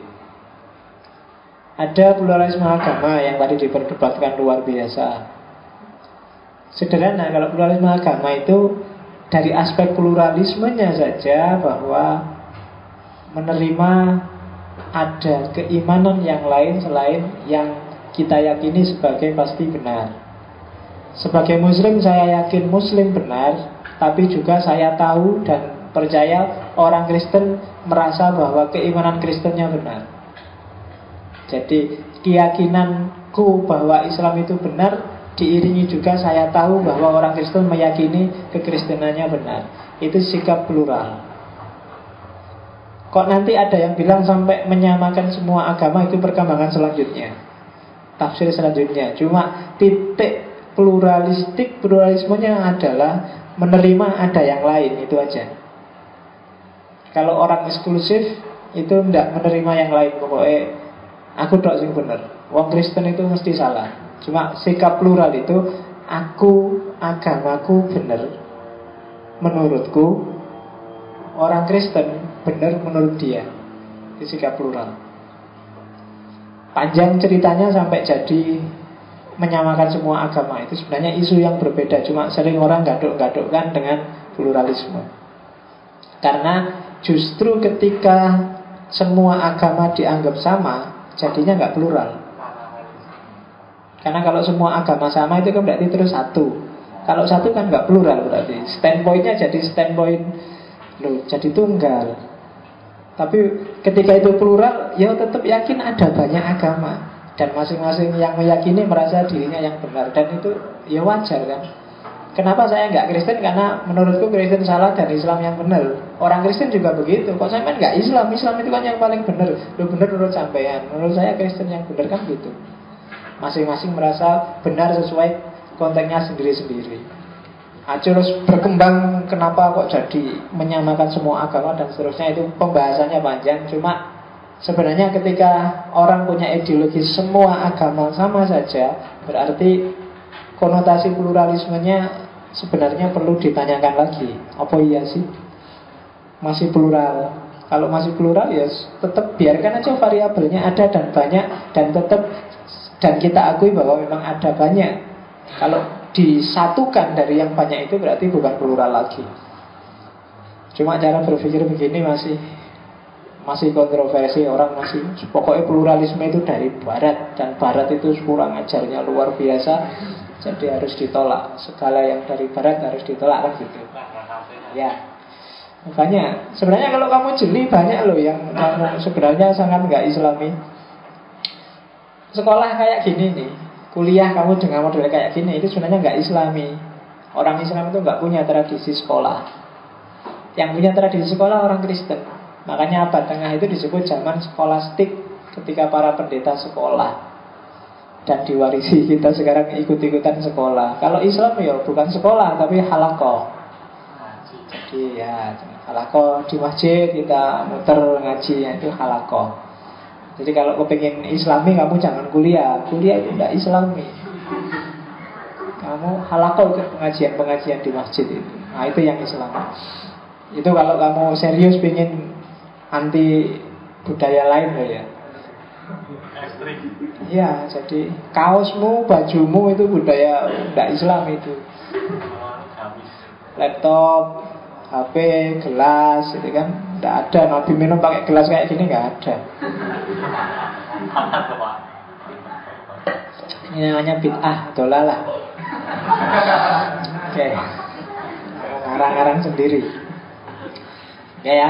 Ada pluralisme agama yang tadi diperdebatkan luar biasa. Sederhana, kalau pluralisme agama itu dari aspek pluralismenya saja, bahwa menerima ada keimanan yang lain selain yang kita yakini sebagai pasti benar. Sebagai muslim saya yakin muslim benar, tapi juga saya tahu dan percaya orang Kristen merasa bahwa keimanan Kristennya benar. Jadi keyakinanku bahwa Islam itu benar diiringi juga saya tahu bahwa orang Kristen meyakini kekristenannya benar. Itu sikap plural. Kok nanti ada yang bilang sampai menyamakan semua agama, itu perkembangan selanjutnya, tafsir selanjutnya. Cuma titik pluralismenya adalah menerima ada yang lain, itu aja. Kalau orang eksklusif itu tidak menerima yang lain. Pokoknya aku tok sing bener. Wong Kristen itu mesti salah. Cuma sikap plural itu, aku agamaku bener menurutku, orang Kristen bener menurut dia. Itu sikap plural. Panjang ceritanya sampai jadi menyamakan semua agama. Itu sebenarnya isu yang berbeda. Cuma sering orang gaduk-gadukkan dengan pluralisme. Karena justru ketika semua agama dianggap sama, jadinya nggak plural. Karena kalau semua agama sama itu kan berarti terus satu. Kalau satu kan nggak plural berarti. Standpointnya jadi standpoint loh, jadi tunggal. Tapi ketika itu plural, ya tetap yakin ada banyak agama. Dan masing-masing yang meyakini merasa dirinya yang benar. Dan itu ya wajar kan. Kenapa saya nggak Kristen? Karena menurutku Kristen salah dan Islam yang benar. Orang Kristen juga begitu. Kok saya nggak Islam? Islam itu kan yang paling benar. Lu benar menurut sampean. Menurut saya Kristen yang benar kan gitu. Masing-masing merasa benar sesuai konteksnya sendiri-sendiri. Terus berkembang kenapa kok jadi menyamakan semua agama dan seterusnya, itu pembahasannya panjang. Cuma sebenarnya ketika orang punya ideologi semua agama sama saja, berarti konotasi pluralismenya sebenarnya perlu ditanyakan lagi. Apa iya sih masih plural? Kalau masih plural ya tetap biarkan aja variabelnya ada dan banyak, dan tetap dan kita akui bahwa memang ada banyak. Kalau disatukan dari yang banyak itu berarti bukan plural lagi. Cuma cara berpikir begini masih kontroversi. Orang masih pokoknya pluralisme itu dari barat, dan barat itu kurang ajarnya luar biasa, jadi harus ditolak. Segala yang dari barat harus ditolak kan gitu. Ya, makanya sebenarnya kalau kamu jeli banyak loh yang kamu sebenarnya sangat nggak Islami. Sekolah kayak gini nih, kuliah kamu dengan model kayak gini, itu sebenarnya nggak Islami. Orang Islam itu nggak punya tradisi sekolah. Yang punya tradisi sekolah orang Kristen. Makanya abad tengah itu disebut zaman skolastik, ketika para pendeta sekolah. Dan diwarisi kita sekarang ikut-ikutan sekolah. Kalau Islam ya bukan sekolah tapi halakoh. Jadi ya halakoh di masjid kita muter ngaji, itu halakoh. Jadi kalau kepingin Islami, kamu jangan kuliah. Kuliah itu tidak Islami. Kamu halakoh ikut pengajian-pengajian di masjid itu. Nah itu yang Islam. Itu kalau kamu serius pingin anti budaya lain loh ya. Iya, jadi kaosmu, bajumu itu budaya tidak Islam itu. Laptop, HP, gelas, itu kan tidak ada. Nabi minum pakai gelas kayak gini nggak ada. Ini namanya bid'ah, dolalah. Oke, ngarang-ngarang sendiri. Ya.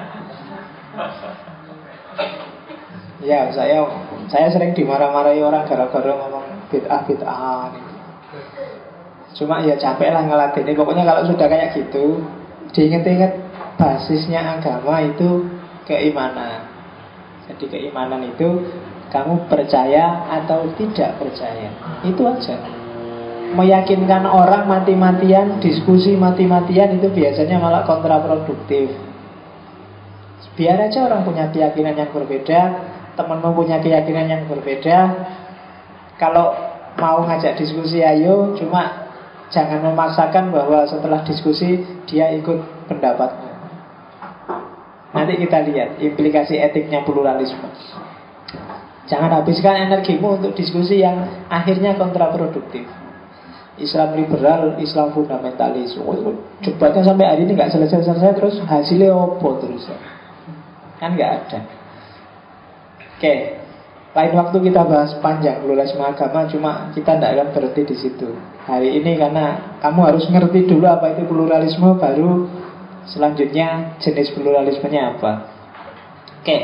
Ya, saya sering dimarah-marahi orang gara-gara ngomong bid'ah nih. Cuma ya capek lah ngelatih. Pokoknya kalau sudah kayak gitu, diinget-inget basisnya agama itu keimanan. Jadi keimanan itu kamu percaya atau tidak percaya. Itu aja. Meyakinkan orang mati-matian, diskusi mati-matian itu biasanya malah kontraproduktif. Biar aja orang punya keyakinan yang berbeda, temanmu punya keyakinan yang berbeda. Kalau mau ngajak diskusi ayo, cuma jangan memaksakan bahwa setelah diskusi dia ikut pendapatmu. Nanti kita lihat implikasi etiknya pluralisme. Jangan habiskan energimu untuk diskusi yang akhirnya kontraproduktif. Islam liberal, Islam fundamentalis. Debatnya sampai hari ini nggak selesai-selesai, terus hasilnya apa terus? Kan nggak ada. Oke, lain waktu kita bahas panjang pluralisme agama, cuma kita tidak akan berhenti di situ. Hari ini karena kamu harus ngerti dulu apa itu pluralisme, baru selanjutnya jenis pluralismenya apa. Oke,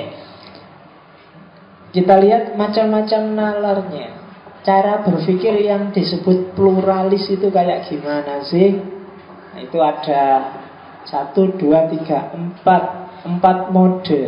kita lihat macam-macam nalarnya. Cara berpikir yang disebut pluralis itu kayak gimana sih? Nah, itu ada 1, 2, 3, 4 mode.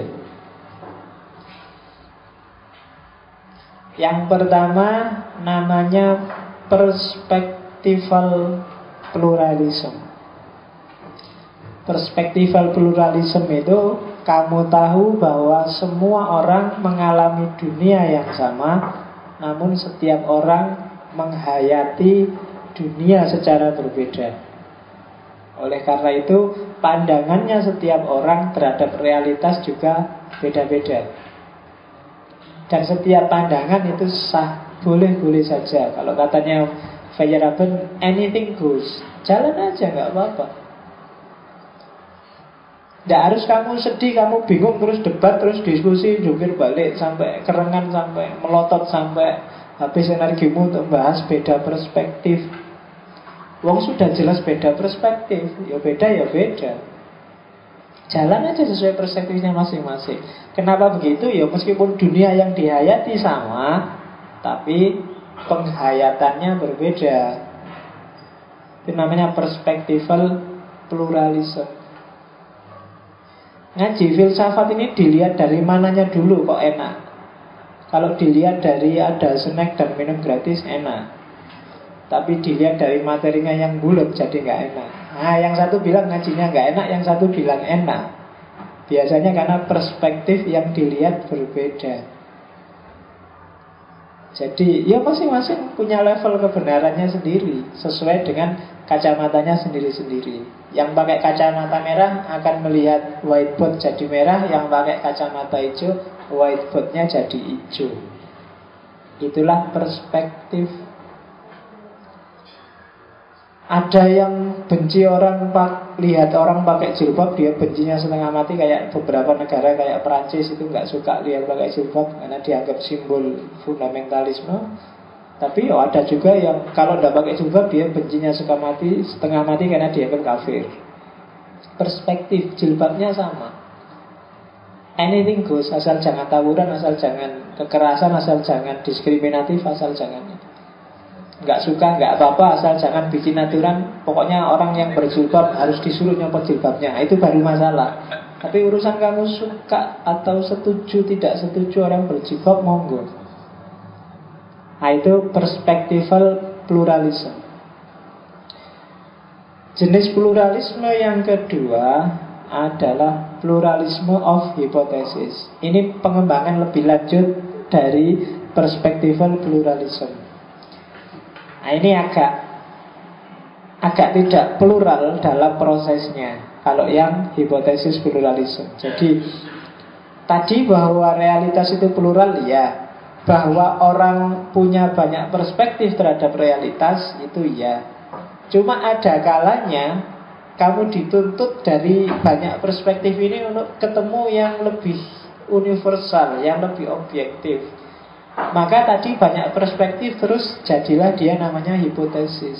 Yang pertama namanya perspectival pluralism. Perspektifal pluralisme itu kamu tahu bahwa semua orang mengalami dunia yang sama, namun setiap orang menghayati dunia secara berbeda. Oleh karena itu, pandangannya setiap orang terhadap realitas juga beda-beda. Dan setiap pandangan itu sah, boleh-boleh saja. Kalau katanya Feyerabend, anything goes. Jalan aja, nggak apa-apa. Tidak harus kamu sedih, kamu bingung, terus debat, terus diskusi, jungkir balik, sampai kerengan, sampai melotot, sampai habis energimu untuk bahas beda perspektif. Wong sudah jelas beda perspektif, ya beda. Jalan aja sesuai perspektifnya masing-masing. Kenapa begitu? Ya meskipun dunia yang dihayati sama, tapi penghayatannya berbeda. Itu namanya perspektifal pluralisme. Ngaji filsafat ini dilihat dari mananya dulu kok enak. Kalau dilihat dari ada snack dan minum gratis enak, tapi dilihat dari materinya yang bulat jadi nggak enak. Nah, yang satu bilang ngajinya nggak enak, yang satu bilang enak. Biasanya karena perspektif yang dilihat berbeda. Jadi ya masing-masing punya level kebenarannya sendiri, sesuai dengan kacamatanya sendiri-sendiri. Yang pakai kacamata merah akan melihat whiteboard jadi merah, yang pakai kacamata hijau, whiteboardnya jadi hijau. Itulah perspektif. Ada yang benci orang lihat orang pakai jilbab, dia bencinya setengah mati. Kayak beberapa negara kayak Perancis itu nggak suka lihat pakai jilbab karena dianggap simbol fundamentalisme. Tapi ada juga yang kalau tidak pakai jilbab dia bencinya setengah mati karena dianggap kafir. Perspektif jilbabnya sama. Anything goes, asal jangan tawuran, asal jangan kekerasan, asal jangan diskriminatif, asal jangan nggak suka, nggak apa-apa, asal jangan bikin aturan. Pokoknya orang yang berjilbab harus disuruh nyopot jilbabnya. Itu baru masalah. Tapi urusan kamu suka atau setuju, tidak setuju orang berjilbab, monggo. Nah, itu perspektifal pluralisme. Jenis pluralisme yang kedua adalah pluralisme of hypothesis. Ini pengembangan lebih lanjut dari perspektifal pluralisme. Nah, ini agak tidak plural dalam prosesnya kalau yang hipotesis pluralisme. Jadi tadi bahwa realitas itu plural, ya. Bahwa orang punya banyak perspektif terhadap realitas, itu ya. Cuma ada kalanya kamu dituntut dari banyak perspektif ini untuk ketemu yang lebih universal, yang lebih objektif. Maka tadi banyak perspektif, terus jadilah dia namanya hipotesis.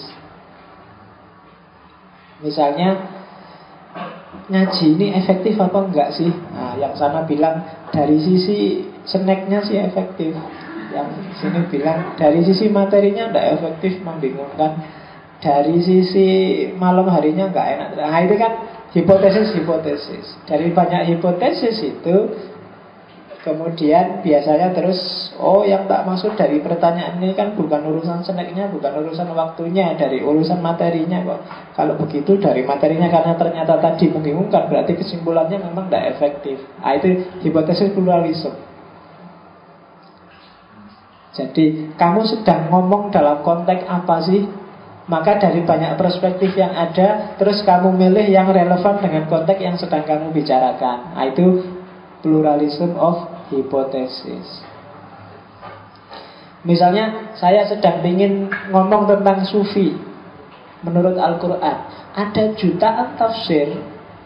Misalnya, ngaji ini efektif apa enggak sih? Nah, yang sana bilang dari sisi snacknya sih efektif, yang sini bilang dari sisi materinya enggak efektif, membingungkan. Dari sisi malam harinya enggak enak. Nah, itu kan hipotesis. Dari banyak hipotesis itu kemudian biasanya terus, yang tak maksud dari pertanyaan ini kan bukan urusan snacknya, bukan urusan waktunya, dari urusan materinya kok. Kalau begitu dari materinya karena ternyata tadi membingungkan, berarti kesimpulannya memang tidak efektif. Nah, itu hipotesis pluralisme. Jadi kamu sedang ngomong dalam konteks apa sih? Maka dari banyak perspektif yang ada, terus kamu milih yang relevan dengan konteks yang sedang kamu bicarakan. Nah, itu pluralism of hypothesis. Misalnya saya sedang ingin ngomong tentang sufi menurut Al-Quran. Ada jutaan tafsir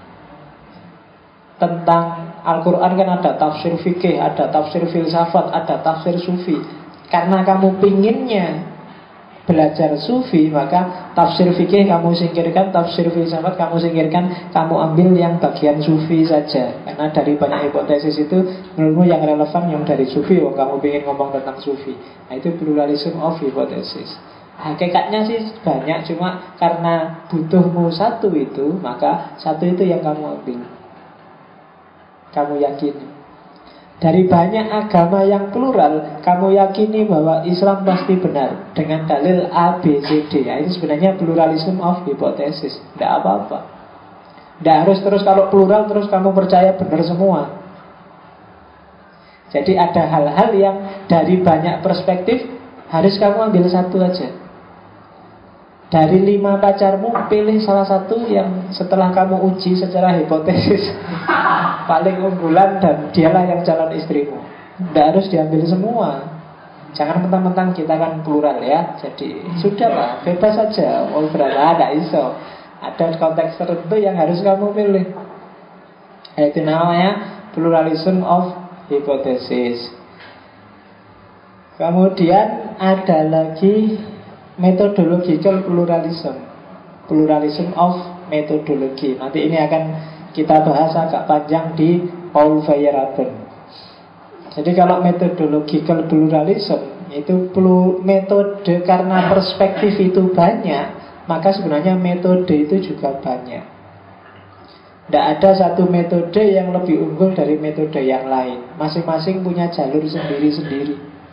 tentang Al-Quran, kan ada tafsir fikih, ada tafsir filsafat, ada tafsir sufi. Karena kamu pinginnya belajar sufi, maka tafsir fikih kamu singkirkan, tafsir filsafat kamu singkirkan, kamu ambil yang bagian sufi saja. Karena dari banyak hipotesis itu, menurutmu yang relevan yang dari sufi, kamu ingin ngomong tentang sufi. Nah, itu pluralism of hypothesis. Hakikatnya sih banyak, cuma karena butuhmu satu itu, maka satu itu yang kamu ambil, kamu yakini. Dari banyak agama yang plural, kamu yakini bahwa Islam pasti benar dengan dalil A, B, C, D. Ya, itu sebenarnya pluralism of hypothesis. Tidak apa-apa. Tidak harus terus kalau plural terus kamu percaya benar semua. Jadi ada hal-hal yang dari banyak perspektif harus kamu ambil satu aja. Dari 5 pacarmu, pilih salah satu yang setelah kamu uji secara hipotesis paling unggulan, dan dialah yang calon istrimu. Tidak harus diambil semua. Jangan mentang-mentang kita kan plural ya. Jadi sudahlah, bebas saja. Oh berada, tidak iso. Ada konteks tertentu yang harus kamu pilih. Itu namanya pluralism of hypothesis. Kemudian ada lagi methodological pluralism. Pluralism of methodology. Nanti ini akan kita bahas agak panjang di Paul Feyerabend. Jadi kalau methodological pluralism itu metode karena perspektif itu banyak, maka sebenarnya metode itu juga banyak. Tidak ada satu metode yang lebih unggul dari metode yang lain. Masing-masing punya jalur sendiri-sendiri.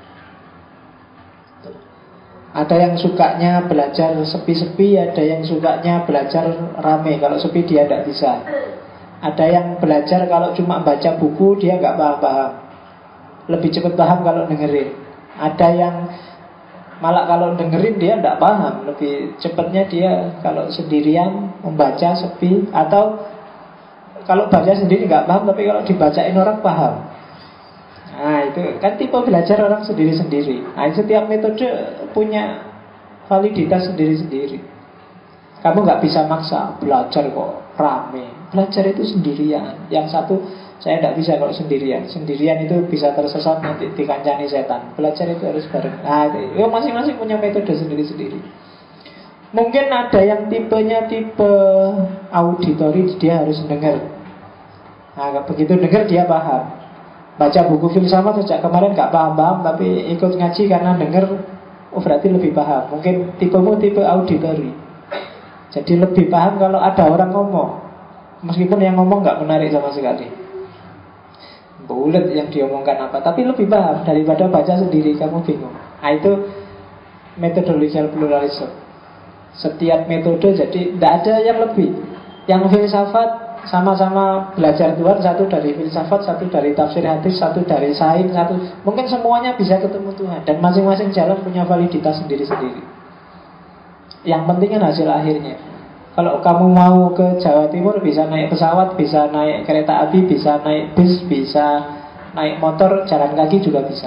Ada yang sukanya belajar sepi-sepi, ada yang sukanya belajar rame. Kalau sepi dia tidak bisa. Ada yang belajar kalau cuma baca buku dia nggak paham-paham. Lebih cepat paham kalau dengerin. Ada yang malah kalau dengerin dia tidak paham. Lebih cepatnya dia kalau sendirian membaca sepi. Atau kalau baca sendiri nggak paham, tapi kalau dibacain orang paham. Nah itu kan tipe belajar orang sendiri-sendiri. Nah setiap metode punya validitas sendiri-sendiri. Kamu nggak bisa maksa belajar kok rame. Belajar itu sendirian. Yang satu, saya tidak bisa kalau sendirian. Sendirian itu bisa tersesat, nanti dikancani setan. Belajar itu harus bareng. Nah itu masing-masing punya metode sendiri-sendiri. Mungkin ada yang tipenya tipe auditory, dia harus dengar. Nah begitu dengar dia paham. Baca buku filsafat sejak kemarin gak paham-paham, tapi ikut ngaji karena dengar, oh berarti lebih paham. Mungkin tipemu tipe auditory. Jadi lebih paham kalau ada orang ngomong, meskipun yang ngomong gak menarik sama sekali. Bulet yang diomongkan apa, tapi lebih paham daripada baca sendiri kamu bingung. Nah itu methodological pluralism. Setiap metode jadi tidak ada yang lebih. Yang filsafat sama-sama belajar Tuhan, satu dari filsafat, satu dari tafsir hadis, satu dari sains, satu mungkin semuanya bisa ketemu Tuhan. Dan masing-masing jalan punya validitas sendiri-sendiri. Yang penting kan hasil akhirnya. Kalau kamu mau ke Jawa Timur, bisa naik pesawat, bisa naik kereta api, bisa naik bis, bisa naik motor, jalan kaki juga bisa.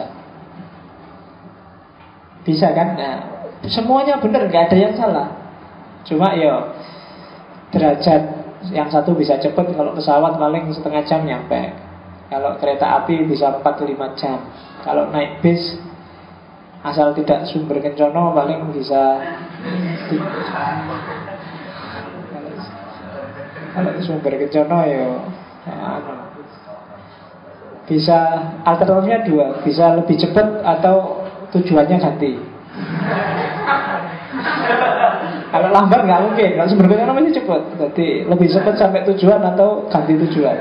Bisa kan? Nah, semuanya benar, nggak ada yang salah. Cuma ya derajat, yang satu bisa cepat, kalau pesawat paling setengah jam nyampe. Kalau kereta api bisa 4-5 jam. Kalau naik bis, asal tidak sumber kencono, paling bisa kalau sumber kencono ya bisa, alternatifnya 2, bisa lebih cepat atau tujuannya ganti. Kalau lambat nggak mungkin, kalau sumber kencono masih cepat. Jadi lebih cepat sampai tujuan atau ganti tujuan.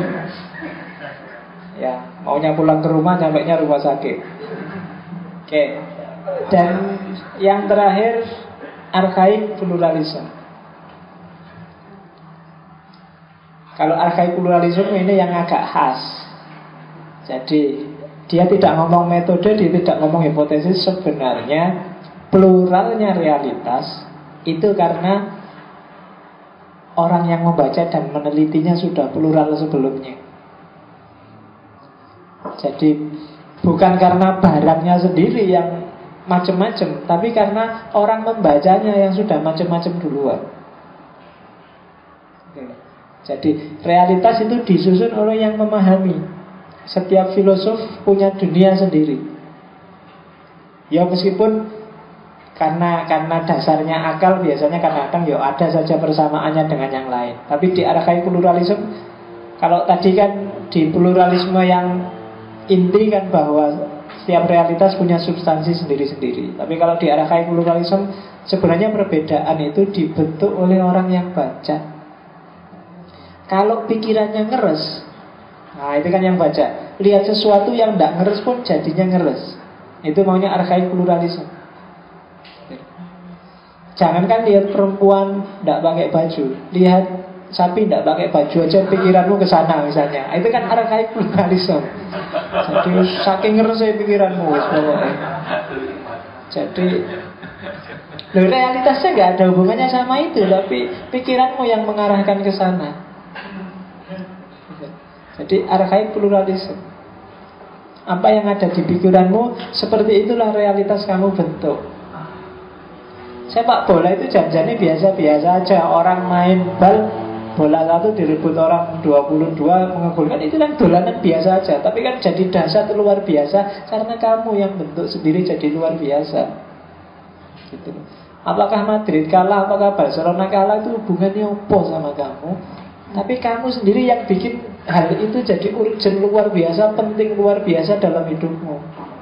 Ya, maunya pulang ke rumah, sampainya rumah sakit. Oke. Dan yang terakhir, archaik pluralism. Kalau archaik pluralism ini yang agak khas. Jadi dia tidak ngomong metode, dia tidak ngomong hipotesis. Sebenarnya pluralnya realitas itu karena orang yang membaca dan menelitinya sudah plural sebelumnya. Jadi bukan karena barangnya sendiri yang macam-macam, tapi karena orang membacanya yang sudah macam-macam duluan. Jadi realitas itu disusun oleh yang memahami. Setiap filosof punya dunia sendiri. Ya meskipun karena dasarnya akal, biasanya kadang-kadang ya ada saja persamaannya dengan yang lain. Tapi di archaik pluralism, kalau tadi kan di pluralisme yang inti kan bahwa setiap realitas punya substansi sendiri-sendiri. Tapi kalau di archaik pluralism, sebenarnya perbedaan itu dibentuk oleh orang yang baca. Kalau pikirannya ngeres, nah itu kan yang baca. Lihat sesuatu yang tidak ngeres pun jadinya ngeres. Itu maunya archaik pluralism. Jangan kan lihat perempuan tidak pakai baju, lihat sapi tidak pakai baju aja pikiranmu ke sana misalnya. Itu kan arkaik pluralisme. Jadi saking ngerasa pikiranmu pokoknya. Jadi realitasnya nggak ada hubungannya sama itu, tapi pikiranmu yang mengarahkan ke sana. Jadi arkaik pluralisme. Apa yang ada di pikiranmu, seperti itulah realitas kamu bentuk. Sepak bola itu janjinya biasa-biasa aja. Orang main bal, bola satu direbut orang 22 mengegolkan, itu kan dolanan biasa aja. Tapi kan jadi dahsyat luar biasa karena kamu yang bentuk sendiri jadi luar biasa. Gitu. Apakah Madrid kalah, apakah Barcelona kalah, itu hubungannya apa sama kamu? Tapi kamu sendiri yang bikin hal itu jadi urgent luar biasa, penting luar biasa dalam hidupmu.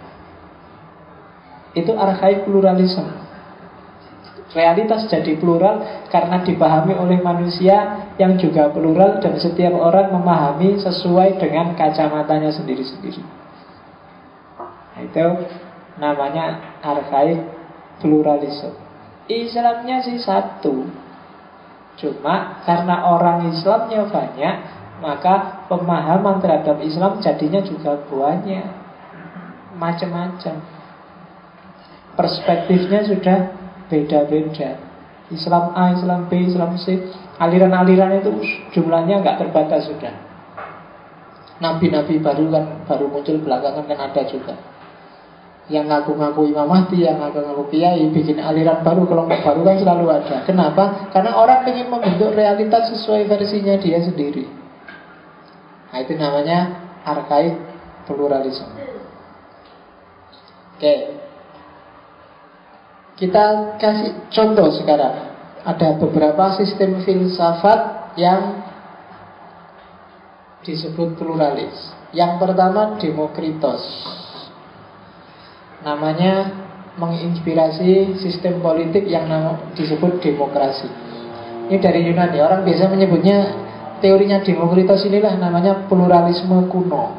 Itu arkaik pluralisme. Realitas jadi plural karena dipahami oleh manusia yang juga plural, dan setiap orang memahami sesuai dengan kacamatanya sendiri-sendiri. Itu namanya arkaik pluralisme. Islamnya sih satu. Cuma karena orang Islamnya banyak, maka pemahaman terhadap Islam jadinya juga banyak, macam-macam. Perspektifnya sudah beda-beda. Islam A, Islam B, Islam C, aliran-aliran itu jumlahnya nggak terbatas sudah. Nabi-nabi baru kan baru muncul belakangan kan ada juga. Yang ngaku-ngaku Imam Mahdi, yang ngaku-ngaku Kiai, bikin aliran baru, kelompok baru kan selalu ada. Kenapa? Karena orang ingin membentuk realitas sesuai versinya dia sendiri. Nah, itu namanya arkaik pluralisme. Oke. Kita kasih contoh sekarang. Ada beberapa sistem filsafat yang disebut pluralis. Yang pertama Demokritos. Namanya menginspirasi sistem politik yang disebut demokrasi. Ini dari Yunani. Orang biasa menyebutnya teorinya Demokritos inilah namanya pluralisme kuno.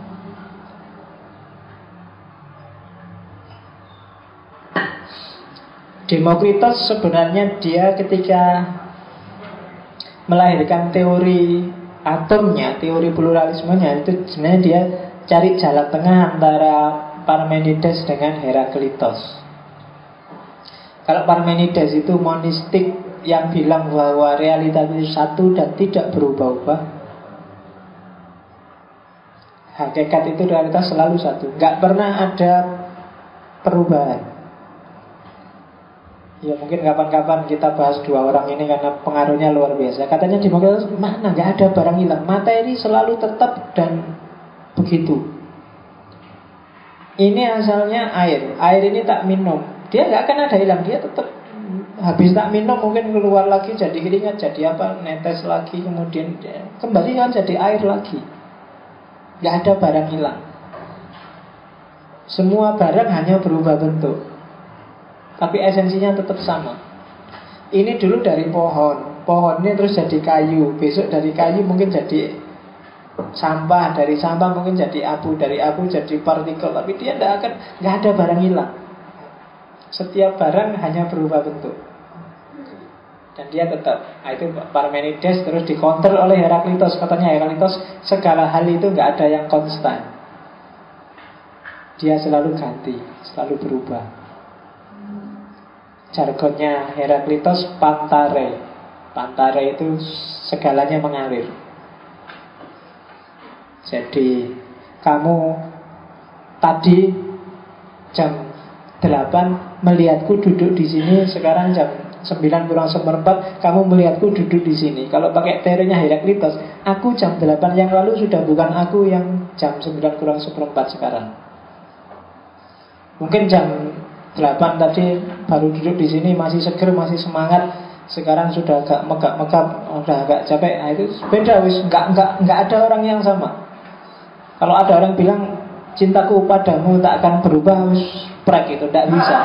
Demokritos sebenarnya dia ketika melahirkan teori atomnya, teori pluralismenya, itu sebenarnya dia cari jalan tengah antara Parmenides dengan Heraklitos. Kalau Parmenides itu monistik yang bilang bahwa realitas itu satu dan tidak berubah-ubah. Hakikat itu realitas selalu satu, nggak pernah ada perubahan. Ya mungkin kapan-kapan kita bahas dua orang ini karena pengaruhnya luar biasa. Katanya Demokritos, mana nggak ada barang hilang, materi selalu tetap dan begitu. Ini asalnya air. Air ini tak minum, dia nggak akan ada hilang. Dia tetap habis tak minum mungkin keluar lagi jadi keringat, jadi apa, netes lagi, kemudian kembali kan jadi air lagi. Nggak ada barang hilang. Semua barang hanya berubah bentuk, tapi esensinya tetap sama. Ini dulu dari pohon, pohonnya terus jadi kayu, besok dari kayu mungkin jadi sampah, dari sampah mungkin jadi abu, dari abu jadi partikel, tapi dia nggak ada barang hilang. Setiap barang hanya berubah bentuk dan dia tetap. Nah, itu Parmenides terus dikonter oleh Heraklitos. Katanya Heraklitos, segala hal itu nggak ada yang konstan, dia selalu ganti, selalu berubah. Jargonnya Heraklitos pantare. Pantare itu segalanya mengalir. Jadi kamu tadi jam 8 melihatku duduk di sini, sekarang jam 9:04 kamu melihatku duduk di sini. Kalau pakai teorinya Heraklitos, aku jam 8 yang lalu sudah bukan aku yang jam 9:04 sekarang. Mungkin jam 8 tadi baru duduk di sini masih seger, masih semangat. Sekarang sudah agak megap-megap, sudah agak capek. Nah, itu beda, wis nggak ada orang yang sama. Kalau ada orang bilang cintaku padamu tak akan berubah, wis prek itu tidak bisa.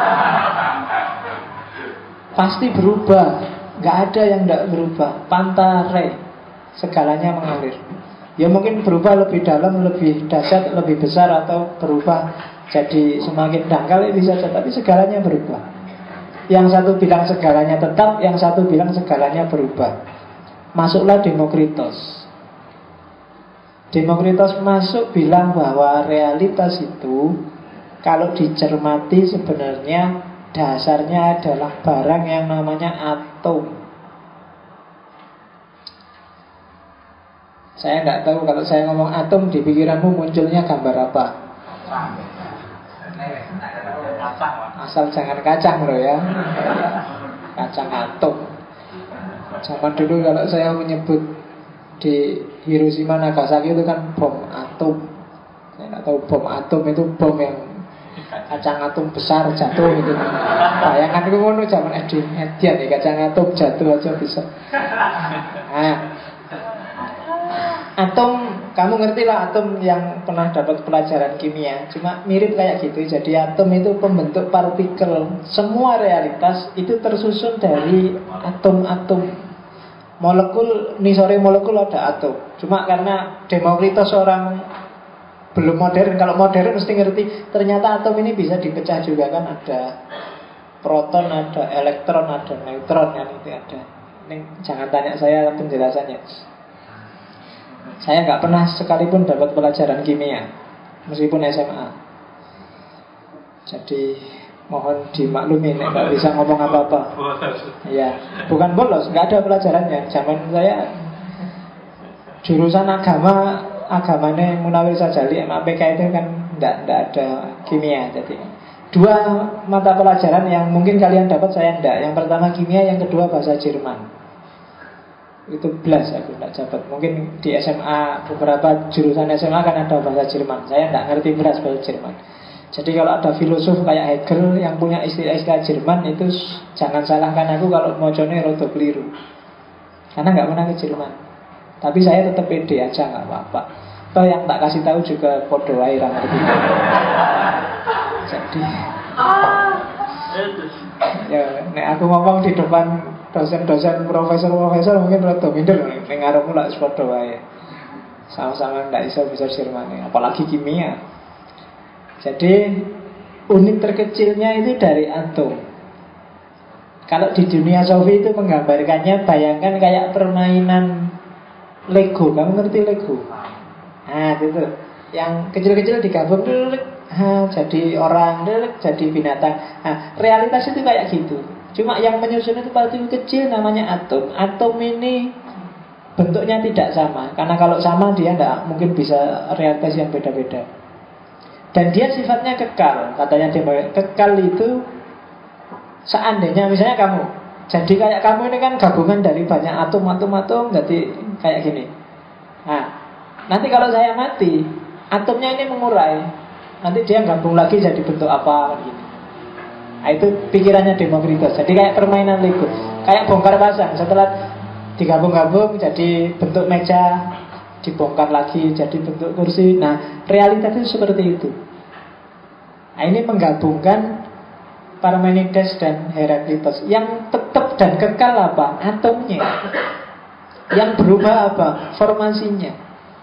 Pasti berubah, nggak ada yang tidak berubah. Pantare, segalanya mengalir. Ya mungkin berubah lebih dalam, lebih dahsyat, lebih besar, atau berubah jadi semakin dangkal, bisa saja, tapi segalanya berubah. Yang satu bilang segalanya tetap, yang satu bilang segalanya berubah. Masuklah Demokritos. Demokritos masuk bilang bahwa realitas itu kalau dicermati sebenarnya dasarnya adalah barang yang namanya atom. Saya nggak tahu kalau saya ngomong atom di pikiranmu munculnya gambar apa. Asal jangan kacang loh ya. Kacang atom. Zaman dulu kalau saya menyebut di Hiroshima Nagasaki itu kan bom atom. Saya nggak tahu bom atom itu bom yang kacang atom besar jatuh gitu. Bayangkan itu ngono zaman edian nih kacang atom jatuh aja bisa. Nah, atom, kamu ngerti lah atom yang pernah dapat pelajaran kimia. Cuma mirip kayak gitu. Jadi atom itu pembentuk partikel. Semua realitas itu tersusun dari atom-atom. Molekul, nih sore molekul ada atom. Cuma karena Demokritos orang belum modern. Kalau modern mesti ngerti ternyata atom ini bisa dipecah juga kan. Ada proton, ada elektron, ada neutron kan itu ada. Ini jangan tanya saya penjelasannya. Saya nggak pernah sekalipun dapat pelajaran kimia meskipun SMA. Jadi mohon dimaklumi nek nggak bisa ngomong apa-apa. Iya, bukan bolos, nggak ada pelajarannya. Zaman saya jurusan agamanya Munawir Sajali MAPK itu kan nggak ada kimia. Jadi dua mata pelajaran yang mungkin kalian dapat saya nggak. Yang pertama kimia, yang kedua bahasa Jerman. Itu belas aku nggak dapat. Mungkin di SMA beberapa jurusan SMA kan ada bahasa Jerman. Saya nggak ngerti belas bahasa Jerman. Jadi kalau ada filosof kayak Hegel yang punya istilah-istilah Jerman itu jangan salahkan aku kalau mocone rodo keliru. Karena nggak pernah ke Jerman. Tapi saya tetap pede aja nggak apa-apa. Toh yang tak kasih tahu juga podo air ngerti. Jadi ya, nek aku ngomong di depan dosen-dosen, profesor mungkin rada minder ning ngarepmu lak padha wae. Sama-sama ndak bisa Jerman, apalagi kimia. Jadi unit terkecilnya itu dari atom. Kalau di dunia Sofi itu menggambarkannya, bayangkan kayak permainan Lego. Kamu ngerti Lego? Nah itu yang kecil-kecil digabung jadi orang, jadi binatang. Nah realitas itu kayak gitu. Cuma yang menyusun itu partikel kecil namanya atom. Atom ini bentuknya tidak sama. Karena kalau sama dia tidak mungkin bisa realitas yang beda-beda. Dan dia sifatnya kekal. Katanya dia kekal itu seandainya misalnya kamu. Jadi kayak kamu ini kan gabungan dari banyak atom. Jadi kayak gini. Nah nanti kalau saya mati, atomnya ini mengurai. Nanti dia gabung lagi jadi bentuk apa gitu. Nah, itu pikirannya Demokritos. Jadi kayak permainan Lego, kayak bongkar pasang. Setelah digabung-gabung jadi bentuk meja, dibongkar lagi jadi bentuk kursi. Nah realitas itu seperti itu. Nah ini menggabungkan Parmenides dan Heraklitos. Yang tetap dan kekal apa? Atomnya. Yang berubah apa? Formasinya.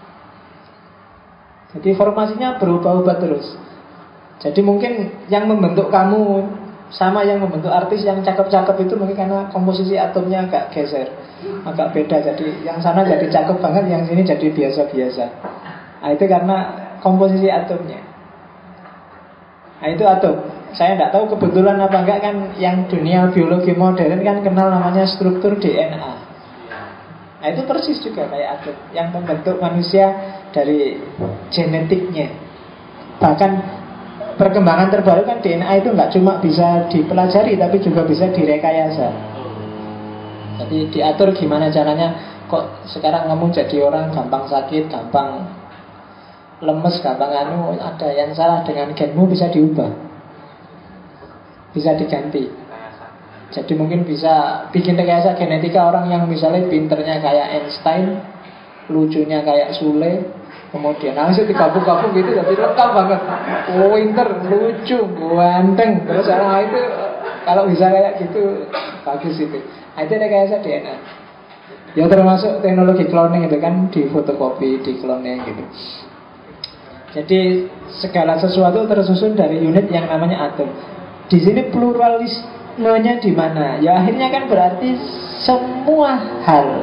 Jadi formasinya berubah-ubah terus. Jadi mungkin yang membentuk kamu sama yang membentuk artis yang cakep-cakep itu mungkin karena komposisi atomnya agak geser, agak beda. Jadi yang sana jadi cakep banget, yang sini jadi biasa-biasa. Nah itu karena komposisi atomnya. Nah itu atom. Saya tidak tahu kebetulan apa enggak kan, yang dunia biologi modern kan kenal namanya struktur DNA. Nah itu persis juga kayak atom yang membentuk manusia dari genetiknya. Bahkan perkembangan terbaru kan DNA itu nggak cuma bisa dipelajari tapi juga bisa direkayasa. Jadi diatur gimana caranya. Kok sekarang kamu jadi orang gampang sakit, gampang lemes, gampang ada yang salah dengan genmu, bisa diubah, bisa diganti. Jadi mungkin bisa bikin rekayasa genetika orang yang misalnya pinternya kayak Einstein, lucunya kayak Sule, kemudian langsung digabung-gabung gitu jadi lengkap banget. Oh, pinter, lucu, ganteng. Terus orang itu kalau bisa kayak gitu bagus itu. Nah, itu rekayasa DNA. Ya termasuk teknologi cloning itu kan, di fotokopi, di cloning gitu. Jadi segala sesuatu tersusun dari unit yang namanya atom. Di sini pluralismenya di mana? Ya akhirnya kan berarti semua hal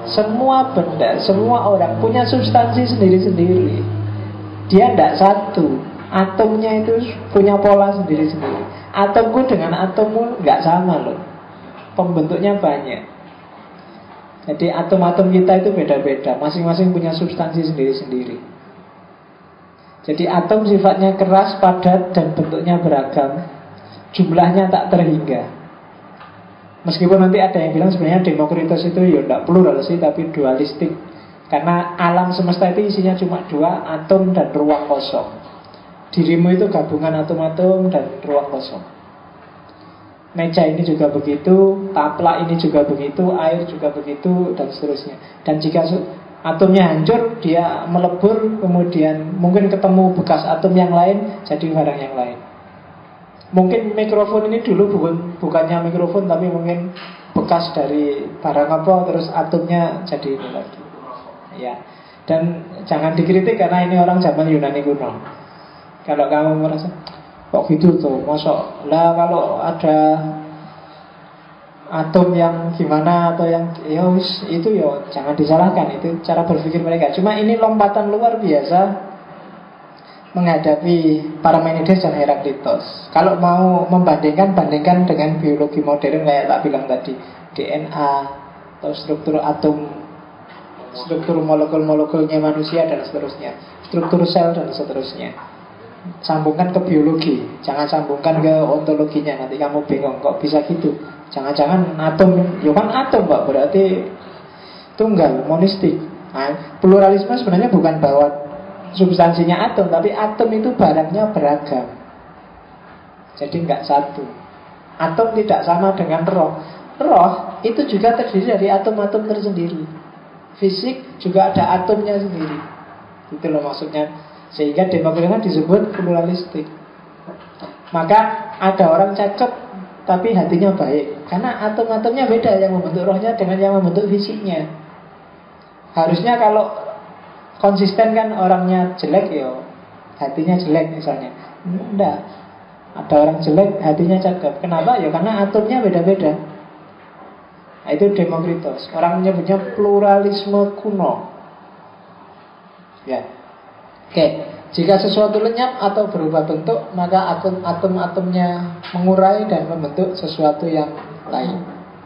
Semua benda, semua orang punya substansi sendiri-sendiri. Dia tidak satu. Atomnya itu punya pola sendiri-sendiri. Atomku dengan atommu nggak sama loh. Pembentuknya banyak. Jadi atom-atom kita itu beda-beda. Masing-masing punya substansi sendiri-sendiri. Jadi atom sifatnya keras, padat, dan bentuknya beragam. Jumlahnya tak terhingga. Meskipun nanti ada yang bilang sebenarnya Demokritos itu ya tidak plural sih, tapi dualistik. Karena alam semesta itu isinya cuma dua, atom dan ruang kosong. Dirimu itu gabungan atom-atom dan ruang kosong. Meja ini juga begitu, taplak ini juga begitu, air juga begitu, dan seterusnya. Dan jika atomnya hancur, dia melebur, kemudian mungkin ketemu bekas atom yang lain, jadi barang yang lain. Mungkin mikrofon ini dulu bukannya mikrofon, tapi mungkin bekas dari barang apa, terus atomnya jadi ini lagi. Ya. Dan jangan dikritik karena ini orang zaman Yunani kuno. Kalau kamu merasa kok gitu tuh, masa lah kalau ada atom yang gimana atau yang itu jangan disalahkan, itu cara berpikir mereka. Cuma ini lompatan luar biasa menghadapi Parmenides dan Heraklitos. Kalau mau membandingkan, bandingkan dengan biologi modern kayak tak bilang tadi, DNA atau struktur atom, struktur molekul-molekulnya manusia dan seterusnya, struktur sel dan seterusnya. Sambungkan ke biologi, jangan sambungkan ke ontologinya, nanti kamu bingung kok bisa gitu. Jangan-jangan atom, ya kan atom Pak, berarti tunggal, monistik. Nah, pluralisme sebenarnya bukan bahwa substansinya atom, tapi atom itu barangnya beragam. Jadi nggak satu. Atom tidak sama dengan roh. Roh itu juga terdiri dari atom-atom tersendiri. Fisik juga ada atomnya sendiri. Itu loh maksudnya. Sehingga Demokritos disebut pluralistik. Maka ada orang cakep tapi hatinya baik, karena atom-atomnya beda, yang membentuk rohnya dengan yang membentuk fisiknya. Harusnya kalau konsisten kan orangnya jelek ya hatinya jelek misalnya. Enggak. Ada orang jelek hatinya cakep. Kenapa? Ya karena atomnya beda-beda. Nah, itu Demokritos. Orang menyebutnya pluralisme kuno. Ya. Oke, jika sesuatu lenyap atau berubah bentuk, maka atom-atomnya mengurai dan membentuk sesuatu yang lain.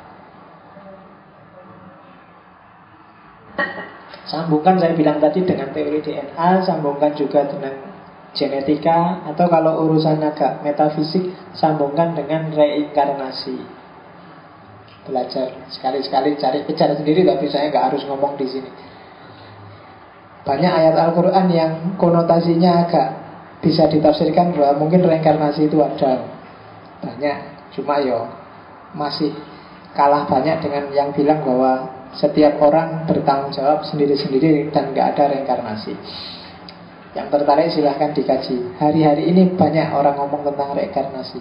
Sambungkan saya bilang tadi dengan teori DNA, sambungkan juga dengan genetika, atau kalau urusan agak metafisik, sambungkan dengan reinkarnasi. Belajar sekali-sekali cari kejar sendiri, tapi saya nggak harus ngomong di sini. Banyak ayat Al-Quran yang konotasinya agak bisa ditafsirkan bahwa mungkin reinkarnasi itu ada. Banyak, cuma masih kalah banyak dengan yang bilang bahwa setiap orang bertanggung jawab sendiri-sendiri dan nggak ada reinkarnasi. Yang tertarik silahkan dikaji. Hari-hari ini banyak orang ngomong tentang reinkarnasi,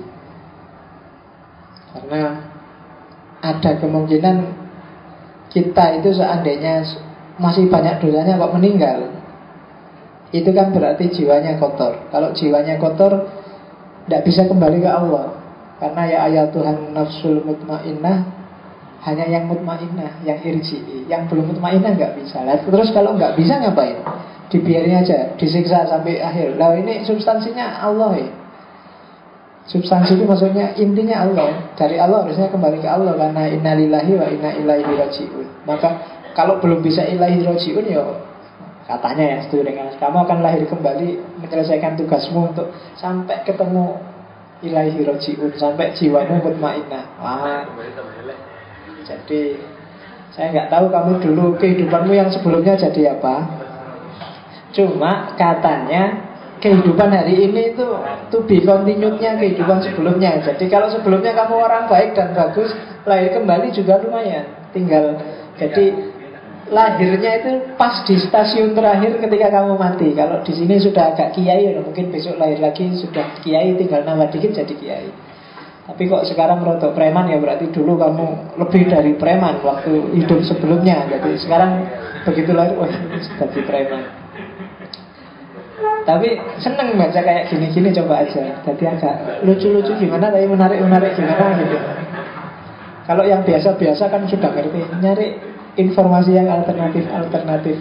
karena ada kemungkinan kita itu seandainya masih banyak dosanya kok meninggal, itu kan berarti jiwanya kotor. Kalau jiwanya kotor, tidak bisa kembali ke Allah. Karena ya ayat Tuhan nafsul mutmainnah, hanya yang mutmainnah, yang irji'i. Yang belum mutmainnah nggak bisa. Terus kalau nggak bisa ngapain? Dibiarin aja, disiksa sampai akhir. Nah ini substansinya Allah ya. Substansi itu maksudnya intinya Allah. Dari Allah harusnya kembali ke Allah, karena innalillahi wa inna ilaihi raji'un. Maka kalau belum bisa ilahi roji'un katanya ya setuju dengan kamu akan lahir kembali menyelesaikan tugasmu untuk sampai ketemu ilahi roji'un, sampai jiwamu mutmainnah. Jadi saya nggak tahu kamu dulu kehidupanmu yang sebelumnya jadi apa. Cuma katanya kehidupan hari ini itu to be continued-nya kehidupan sebelumnya. Jadi kalau sebelumnya kamu orang baik dan bagus, lahir kembali juga lumayan. Tinggal jadi lahirnya itu pas di stasiun terakhir ketika kamu mati. Kalau di sini sudah agak kiai, mungkin besok lahir lagi sudah kiai, tinggal nambah dikit jadi kiai. Tapi kok sekarang merodok preman, ya berarti dulu kamu lebih dari preman waktu hidup sebelumnya. Jadi sekarang begitu lahir, wah jadi preman. Tapi seneng baca kayak gini-gini, coba aja. Jadi agak lucu-lucu gimana, tapi menarik-menarik gimana gitu. Kalau yang biasa-biasa kan sudah ngerti, nyari informasi yang alternatif.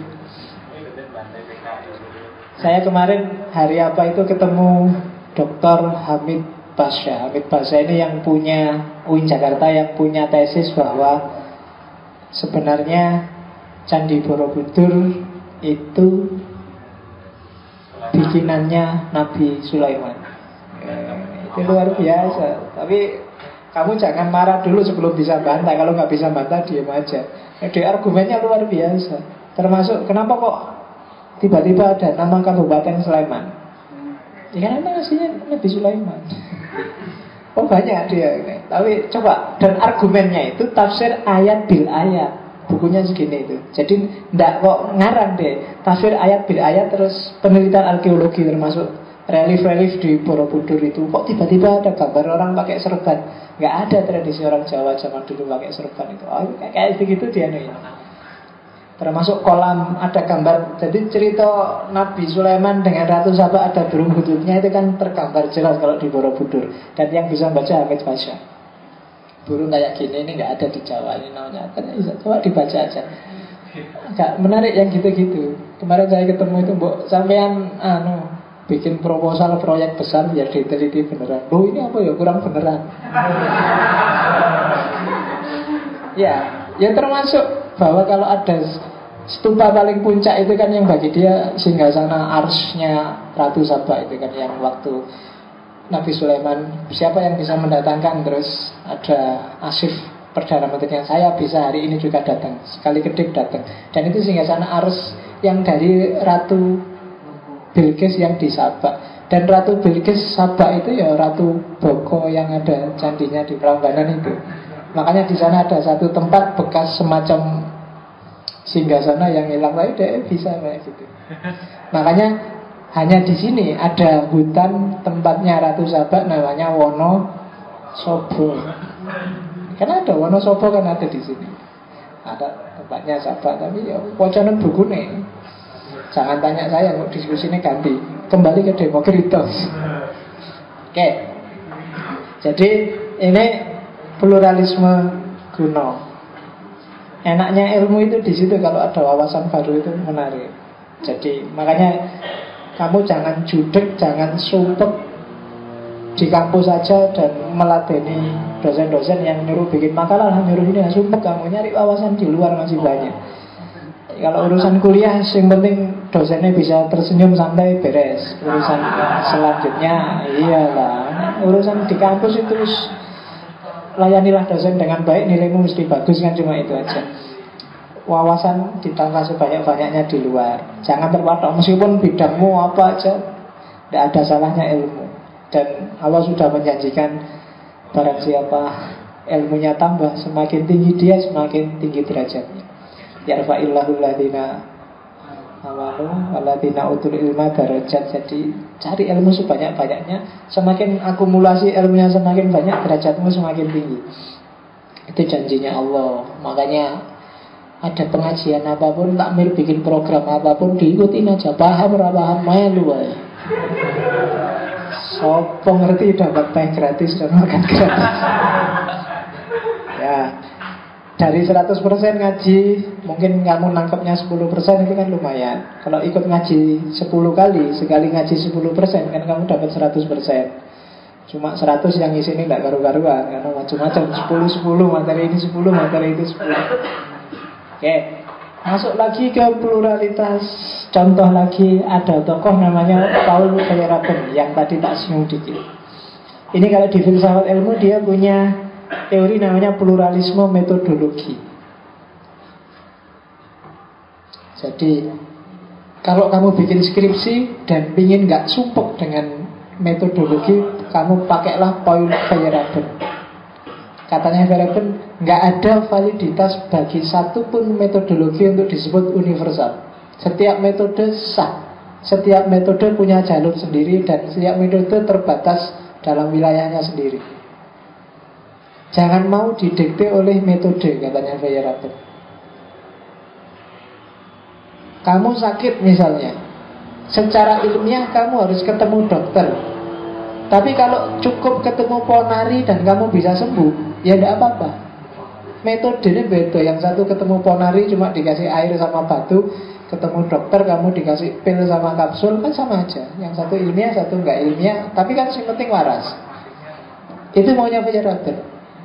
Saya kemarin hari apa itu ketemu Dr. Hamid Pasha. Hamid Pasha ini yang punya UIN Jakarta, yang punya tesis bahwa sebenarnya Candi Borobudur itu bikinannya Nabi Sulaiman. Itu luar biasa. Tapi kamu jangan marah dulu sebelum bisa bantah. Kalau nggak bisa bantah, diam aja. Jadi argumennya luar biasa. Termasuk kenapa kok tiba-tiba ada nama Kabupaten Sleman? Ya karena aslinya Nabi Sulaiman. Oh banyak dia ini. Tapi coba, dan argumennya itu tafsir ayat bil ayat. Bukunya segini itu. Jadi ndak kok ngarang deh. Tafsir ayat bil ayat, terus penelitian arkeologi termasuk relief-relief di Borobudur itu. Kok tiba-tiba ada gambar orang pakai serban? Nggak ada tradisi orang Jawa zaman dulu pakai serban itu. Oh, kayak begitu dia nih. Termasuk kolam ada gambar. Jadi cerita Nabi Sulaiman dengan Ratu Saba ada burung hududnya itu kan tergambar jelas kalau di Borobudur. Dan yang bisa baca Hamid Pasha. Burung kayak gini ini nggak ada di Jawa, ini namanya. Coba dibaca aja. Agak menarik yang gitu-gitu. Kemarin saya ketemu itu, Mbok, sampean bikin proposal proyek besar biar diteliti beneran. Loh ini apa ya, kurang beneran. Ya termasuk bahwa kalau ada stupa paling puncak itu kan yang bagi dia singgasana arsnya Ratu Saba itu kan, yang waktu Nabi Sulaiman, siapa yang bisa mendatangkan, terus ada Asif Perdana Menterinya, saya bisa hari ini juga datang, sekali kedip datang. Dan itu singgasana ars yang dari Ratu Bilqis yang di Sabak. Dan Ratu Bilqis Sabak itu ya Ratu Boko yang ada candinya di Prambanan itu. Makanya di sana ada satu tempat bekas semacam singgasana yang hilang lagi, dia bisa kayak gitu. Makanya hanya di sini ada hutan tempatnya Ratu Sabak namanya Wonosobo. Karena ada Wonosobo kan ada di sini. Ada tempatnya Sabak, tapi ya poconan buku nih. Jangan tanya saya, kok diskusi ini ganti. Kembali ke Demokritos. Oke. Jadi ini pluralisme kuno. Enaknya ilmu itu di situ, kalau ada wawasan baru itu menarik. Jadi makanya kamu jangan judek, jangan sumpek di kampus saja dan meladeni dosen-dosen yang nyuruh bikin makalah, nyuruh ini, sumpek. Kamu nyari wawasan di luar masih banyak. Kalau urusan kuliah, yang penting dosennya bisa tersenyum sampai beres. Urusan selanjutnya, iyalah. Urusan di kampus itu layanilah dosen dengan baik, nilaimu mesti bagus kan, cuma itu aja. Wawasan ditambah sebanyak-banyaknya di luar. Jangan terpatok, meskipun bidangmu apa aja, tidak ada salahnya ilmu. Dan Allah sudah menjanjikan barang siapa ilmunya tambah, semakin tinggi dia, semakin tinggi derajatnya. Yarfa'illahul ladzina amanu walladzina utul ilma darajat. Jadi cari ilmu sebanyak-banyaknya, semakin akumulasi ilmunya semakin banyak, derajatmu semakin tinggi. Itu janjinya Allah. Makanya ada pengajian apapun, takmir bikin program apapun, diikutin aja. Paham paham melu aja. Sopo ngerti dapat teh gratis dan makan gratis. Ya, dari 100% ngaji, mungkin kamu nangkepnya 10%, itu kan lumayan. Kalau ikut ngaji 10 kali, sekali ngaji 10%, kan kamu dapat 100%. Cuma 100 yang isi ini tidak karu-karuan, karena macam-macam. 10, materi ini 10, materi itu 10. Oke, masuk lagi ke pluralitas. Contoh lagi, ada tokoh namanya Paul Feyerabend yang tadi tak singgung dikit. Ini kalau di filsafat ilmu dia punya teori namanya pluralisme metodologi. Jadi kalau kamu bikin skripsi dan ingin gak sumpek dengan metodologi, kamu pakailah Paul Feyerabend. Katanya Feyerabend, gak ada validitas bagi satupun metodologi untuk disebut universal. Setiap metode sah, setiap metode punya jalur sendiri, dan setiap metode terbatas dalam wilayahnya sendiri. Jangan mau didikte oleh metode, katanya Feyerabend. Kamu sakit misalnya, secara ilmiah kamu harus ketemu dokter. Tapi kalau cukup ketemu ponari dan kamu bisa sembuh, ya tidak apa-apa. metodenya beda. Yang satu ketemu ponari cuma dikasih air sama batu, ketemu dokter kamu dikasih pil sama kapsul, kan sama aja. Yang satu ilmiah, satu enggak ilmiah, tapi kan yang penting waras. Itu maunya Feyerabend.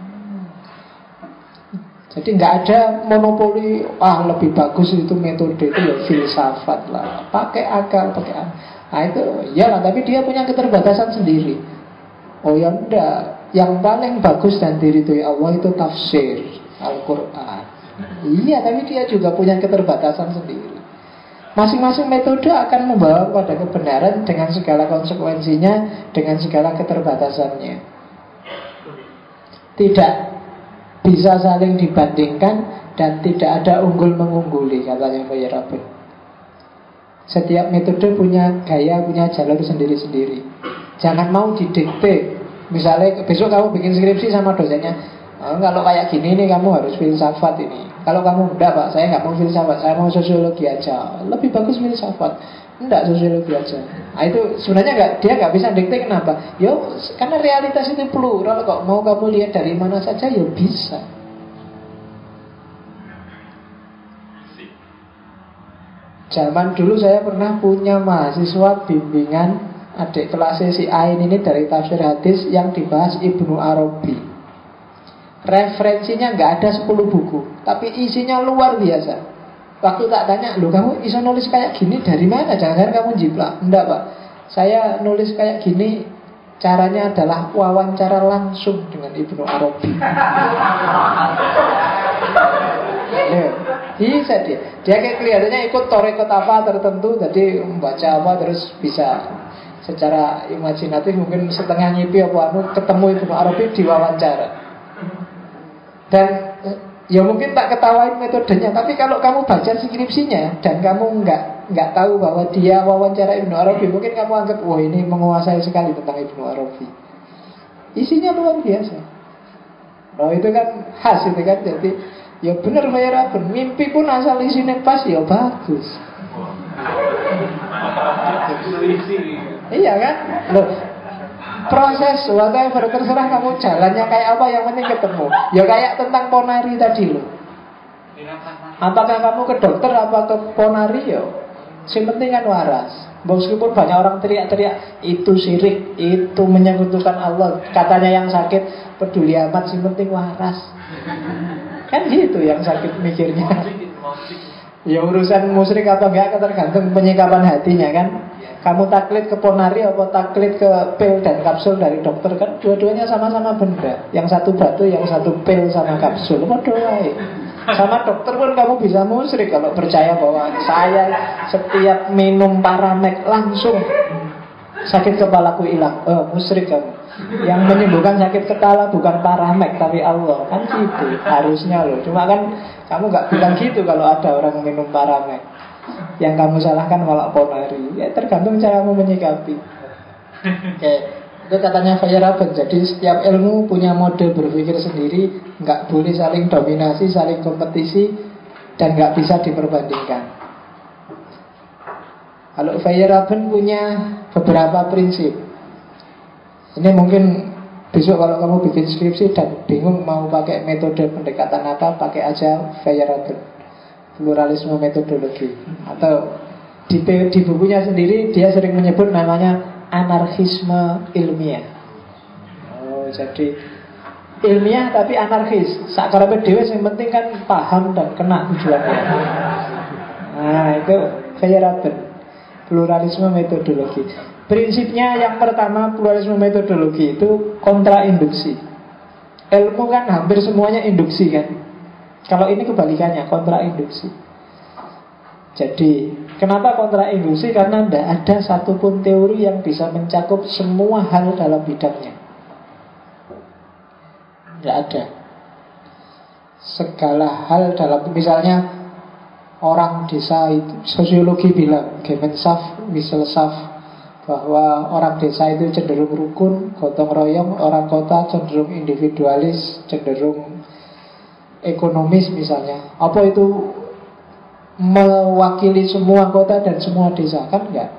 Jadi nggak ada monopoli, lebih bagus itu metode itu ya filsafat lah, pakai akal, pakai akal. Nah itu iyalah, tapi dia punya keterbatasan sendiri. Oh ya enggak, yang paling bagus dan diri itu ya Allah itu tafsir Al-Quran. Iya, tapi dia juga punya keterbatasan sendiri. Masing-masing metode akan membawa pada kebenaran dengan segala konsekuensinya, dengan segala keterbatasannya. Tidak bisa saling dibandingkan dan tidak ada unggul mengungguli, katanya Feyerabend. Setiap metode punya gaya, punya jalur sendiri-sendiri. Jangan mau didikte. Misalnya besok kamu bikin skripsi sama dosennya, kalau kayak gini nih kamu harus filsafat ini. Kalau kamu enggak Pak, saya nggak mau filsafat, saya mau sosiologi aja. Lebih bagus filsafat. Enggak, sosiologi aja. Nah itu sebenarnya dia nggak bisa dikte. Kenapa? Yo, karena realitas itu plural kok. Mau kamu lihat dari mana saja, yo bisa. Zaman dulu saya pernah punya mahasiswa bimbingan adik kelas si Ain ini dari tafsir hadis yang dibahas Ibnu Arabi. Referensinya nggak ada 10 buku, tapi isinya luar biasa. Waktu tak tanya, loh kamu bisa nulis kayak gini dari mana? Jangan-jangan kamu jiplak? Enggak Pak, saya nulis kayak gini caranya adalah wawancara langsung dengan Ibnu Arabi. Bisa dia kayak kelihatannya ikut torekot apa tertentu, jadi membaca apa terus bisa secara imajinatif mungkin setengah nyipi apa ketemu Ibnu Arabi diwawancara. Dan ya mungkin tak ketawain metodenya, tapi kalau kamu baca skripsinya dan kamu nggak tahu bahwa dia wawancara Ibnu Arabi, mungkin kamu anggap wah ini menguasai sekali tentang Ibnu Arabi. Isinya luar biasa. Nah itu kan khas itu kan, jadi ya benar Feyerabend, mimpi pun asal isinya pas ya bagus. Iya kan? Loh, proses whatever terserah kamu jalannya kayak apa, yang penting ketemu. Ya kayak tentang ponari tadi loh. Apakah kamu ke dokter apa ke ponari ya? Yang penting kan waras. Meskipun banyak orang teriak-teriak itu syirik, itu menyekutukan Allah, katanya yang sakit peduli amat, yang penting waras. Kan gitu yang sakit mikirnya. Ya urusan musyrik apa enggak tergantung penyikapan hatinya kan. Kamu taklid ke ponari apa taklid ke pil dan kapsul dari dokter, kan dua-duanya sama-sama benda. Yang satu batu, yang satu pil sama kapsul. Waduh, sama dokter pun kamu bisa musyrik kalau percaya bahwa saya setiap minum Paramek langsung sakit kepalaku hilang. Musyrik kamu. Yang menyembuhkan sakit kepala bukan Paramek tapi Allah, kan gitu harusnya loh. Cuma kan kamu nggak bilang gitu kalau ada orang minum Paramek. Yang kamu salahkan malah ponari. Ya tergantung caramu menyikapi. Oke, itu katanya Feyerabend. Jadi setiap ilmu punya mode berpikir sendiri, nggak boleh saling dominasi, saling kompetisi, dan nggak bisa diperbandingkan. Kalau Feyerabend punya beberapa prinsip. Ini mungkin besok kalau kamu bikin skripsi dan bingung mau pakai metode pendekatan apa, pakai aja Feyerabend, pluralisme metodologi. Atau di bukunya sendiri dia sering menyebut namanya anarkisme ilmiah. Jadi ilmiah tapi anarkis. Sakarepe dhewe yang penting kan paham dan kena tujuannya. Nah itu Feyerabend, pluralisme metodologi. Prinsipnya yang pertama, pluralisme metodologi itu kontrainduksi. Ilmu kan hampir semuanya induksi kan. Kalau ini kebalikannya, kontrainduksi. Jadi, kenapa kontrainduksi? Karena tidak ada satupun teori yang bisa mencakup semua hal dalam bidangnya. Tidak ada. Segala hal dalam, misalnya orang desa itu, sosiologi bilang, Gemeinschaft, Wissenschaft, bahwa orang desa itu cenderung rukun, gotong royong, orang kota cenderung individualis, cenderung ekonomis misalnya. Apa itu mewakili semua kota dan semua desa? Kan enggak.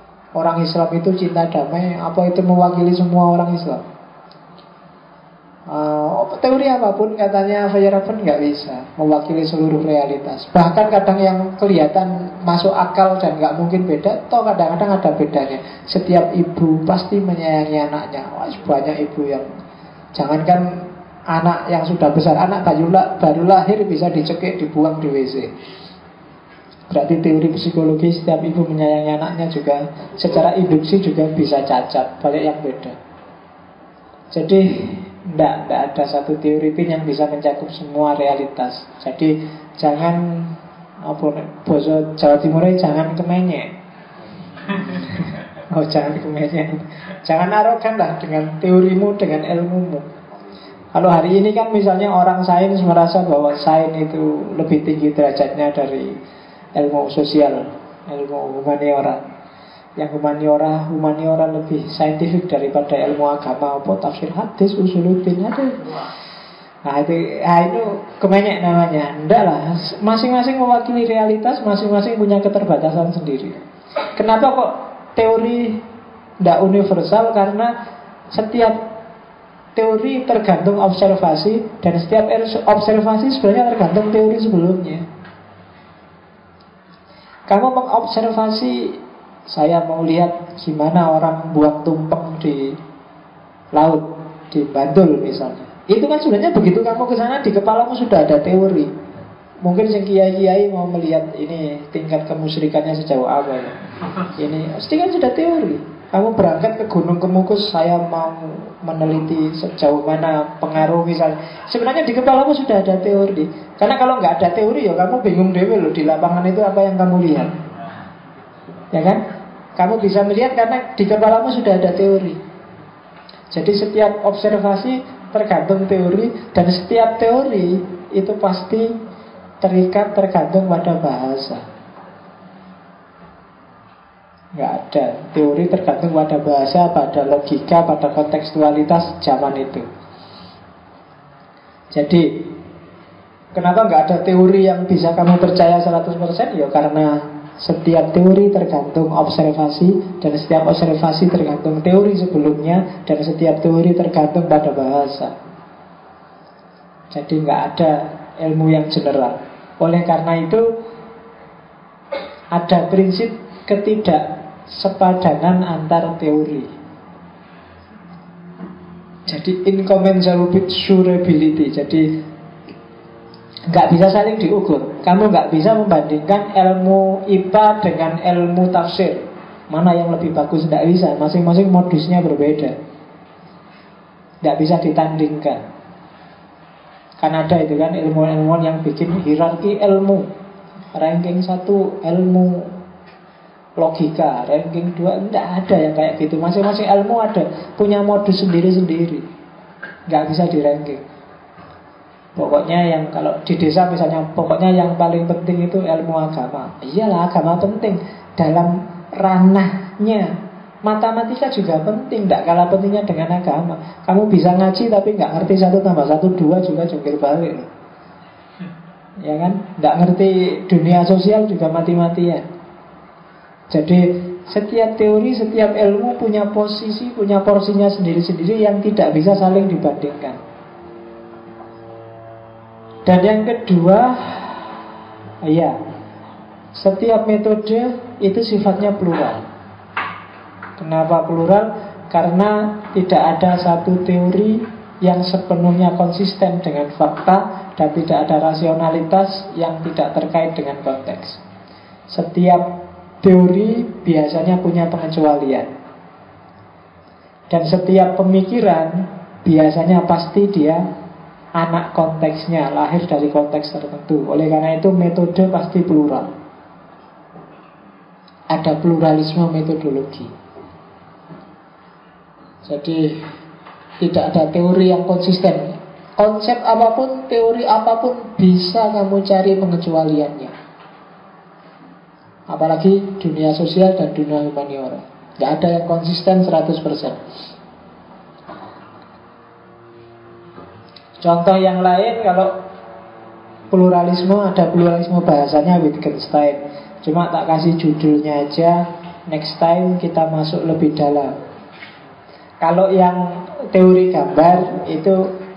Orang Islam itu cinta damai, apa itu mewakili semua orang Islam? Teori apapun katanya Feyerabend nggak bisa mewakili seluruh realitas. Bahkan kadang yang kelihatan masuk akal dan nggak mungkin beda, toh kadang-kadang ada bedanya. Setiap ibu pasti menyayangi anaknya. Wah, banyak ibu yang jangankan anak yang sudah besar, anak baru lahir bisa dicekik, dibuang di WC. Berarti teori psikologi setiap ibu menyayangi anaknya juga secara induksi juga bisa cacat. Banyak yang beda. Jadi tidak ada satu teori pun yang bisa mencakup semua realitas. Jadi jangan bahasa Jawa Timurnya jangan kemenyek. Jangan kemenyek. Jangan arogan lah dengan teorimu, dengan ilmumu. Kalau hari ini kan misalnya orang sains merasa bahwa sains itu lebih tinggi derajatnya dari ilmu sosial, ilmu humaniora. Yang humaniora lebih saintifik daripada ilmu agama, apa tafsir hadis, usuluddin ada. Nah itu kemenyek namanya. Enggak lah, masing-masing mewakili realitas, masing-masing punya keterbatasan sendiri. Kenapa kok teori tidak universal? Karena setiap teori tergantung observasi, dan setiap observasi sebenarnya tergantung teori sebelumnya. Kamu mengobservasi, saya mau lihat gimana orang buang tumpeng di laut, di Bantul misalnya. Itu kan sebenarnya begitu kamu ke sana, di kepalamu sudah ada teori. Mungkin sing kiai-kiai mau melihat ini tingkat kemusyrikannya sejauh apa ya. Ini pasti kan sudah teori. Kamu berangkat ke Gunung Kemukus, saya mau meneliti sejauh mana pengaruh misalnya. Sebenarnya di kepalamu sudah ada teori. Karena kalau nggak ada teori ya kamu bingung dewe loh, di lapangan itu apa yang kamu lihat. Ya kan? Kamu bisa melihat karena di kepalamu sudah ada teori. Jadi setiap observasi tergantung teori, dan setiap teori itu pasti terikat tergantung pada bahasa. Nggak ada teori tergantung pada bahasa, pada logika, pada kontekstualitas zaman itu. Jadi kenapa nggak ada teori yang bisa kamu percaya 100%? Ya karena setiap teori tergantung observasi, dan setiap observasi tergantung teori sebelumnya, dan setiap teori tergantung pada bahasa. Jadi nggak ada ilmu yang general. Oleh karena itu ada prinsip ketidaksepadanan antar teori. Jadi incommensurability. Jadi nggak bisa saling diukur. Kamu nggak bisa membandingkan ilmu IPA dengan ilmu tafsir. Mana yang lebih bagus, nggak bisa. Masing-masing modusnya berbeda. Nggak bisa ditandingkan. Kan ada itu kan ilmuwan yang bikin hierarki ilmu. Ranking 1 ilmu logika, ranking 2 nggak ada yang kayak gitu. Masing-masing ilmu ada punya modus sendiri-sendiri. Nggak bisa di-ranking. Pokoknya yang kalau di desa misalnya, pokoknya yang paling penting itu ilmu agama. Iyalah agama penting. Dalam ranahnya matematika juga penting, tidak kalah pentingnya dengan agama. Kamu bisa ngaji tapi nggak ngerti 1 tambah 1 2 juga jungkir balik. Ya kan? Nggak ngerti dunia sosial juga mati-matian. Jadi setiap teori, setiap ilmu punya posisi, punya porsinya sendiri-sendiri yang tidak bisa saling dibandingkan. Dan yang kedua, ya, setiap metode itu sifatnya plural. Kenapa plural? Karena tidak ada satu teori yang sepenuhnya konsisten dengan fakta, dan tidak ada rasionalitas yang tidak terkait dengan konteks. Setiap teori biasanya punya pengecualian, dan setiap pemikiran biasanya pasti dia anak konteksnya, lahir dari konteks tertentu. Oleh karena itu metode pasti plural. Ada pluralisme metodologi. Jadi tidak ada teori yang konsisten. Konsep apapun, teori apapun bisa kamu cari pengecualiannya. Apalagi dunia sosial dan dunia humaniora. Tidak ada yang konsisten 100%. Contoh yang lain, kalau pluralisme, ada pluralisme bahasanya Wittgenstein. Cuma tak kasih judulnya aja. Next time kita masuk lebih dalam. Kalau yang teori gambar itu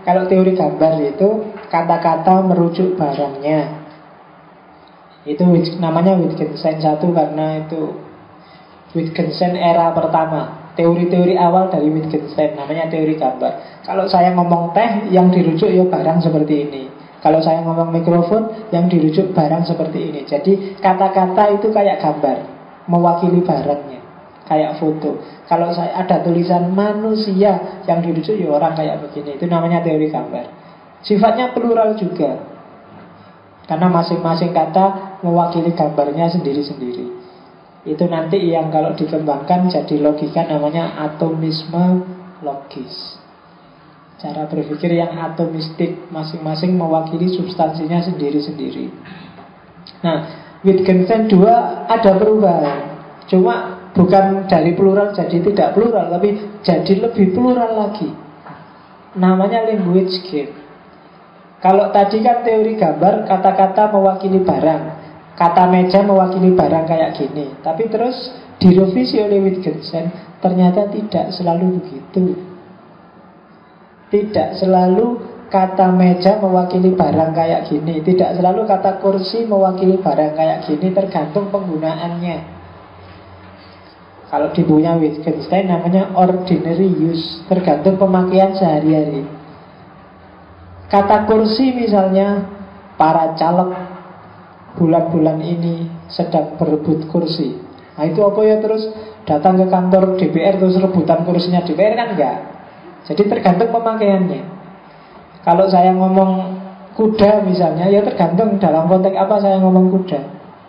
Kalau teori gambar itu kata-kata merujuk barangnya. Itu namanya Wittgenstein 1 karena itu Wittgenstein era pertama. Teori-teori awal dari Wittgenstein namanya teori gambar. Kalau saya ngomong teh, yang dirujuk ya barang seperti ini. Kalau saya ngomong mikrofon, yang dirujuk barang seperti ini. Jadi kata-kata itu kayak gambar, mewakili barangnya, kayak foto. Kalau saya ada tulisan manusia, yang dirujuk ya orang kayak begini. Itu namanya teori gambar. Sifatnya plural juga, karena masing-masing kata mewakili gambarnya sendiri-sendiri. Itu nanti yang kalau dikembangkan jadi logika namanya atomisme logis. Cara berpikir yang atomistik, masing-masing mewakili substansinya sendiri-sendiri. Nah, Wittgenstein 2 ada perubahan. Cuma bukan dari plural jadi tidak plural, tapi jadi lebih plural lagi. Namanya language game. Kalau tadi kan teori gambar, kata-kata mewakili barang, kata meja mewakili barang kayak gini. Tapi terus direvisi oleh Wittgenstein, ternyata tidak selalu begitu. Tidak selalu kata meja mewakili barang kayak gini. Tidak selalu kata kursi mewakili barang kayak gini. Tergantung penggunaannya. Kalau di bukunya Wittgenstein namanya ordinary use. Tergantung pemakaian sehari-hari. Kata kursi misalnya, para caleg bulan-bulan ini sedang berebut kursi. Nah itu apa ya, terus datang ke kantor DPR terus rebutan kursinya DPR, kan enggak. Jadi tergantung pemakaiannya. Kalau saya ngomong kuda misalnya, ya tergantung dalam konteks apa saya ngomong kuda.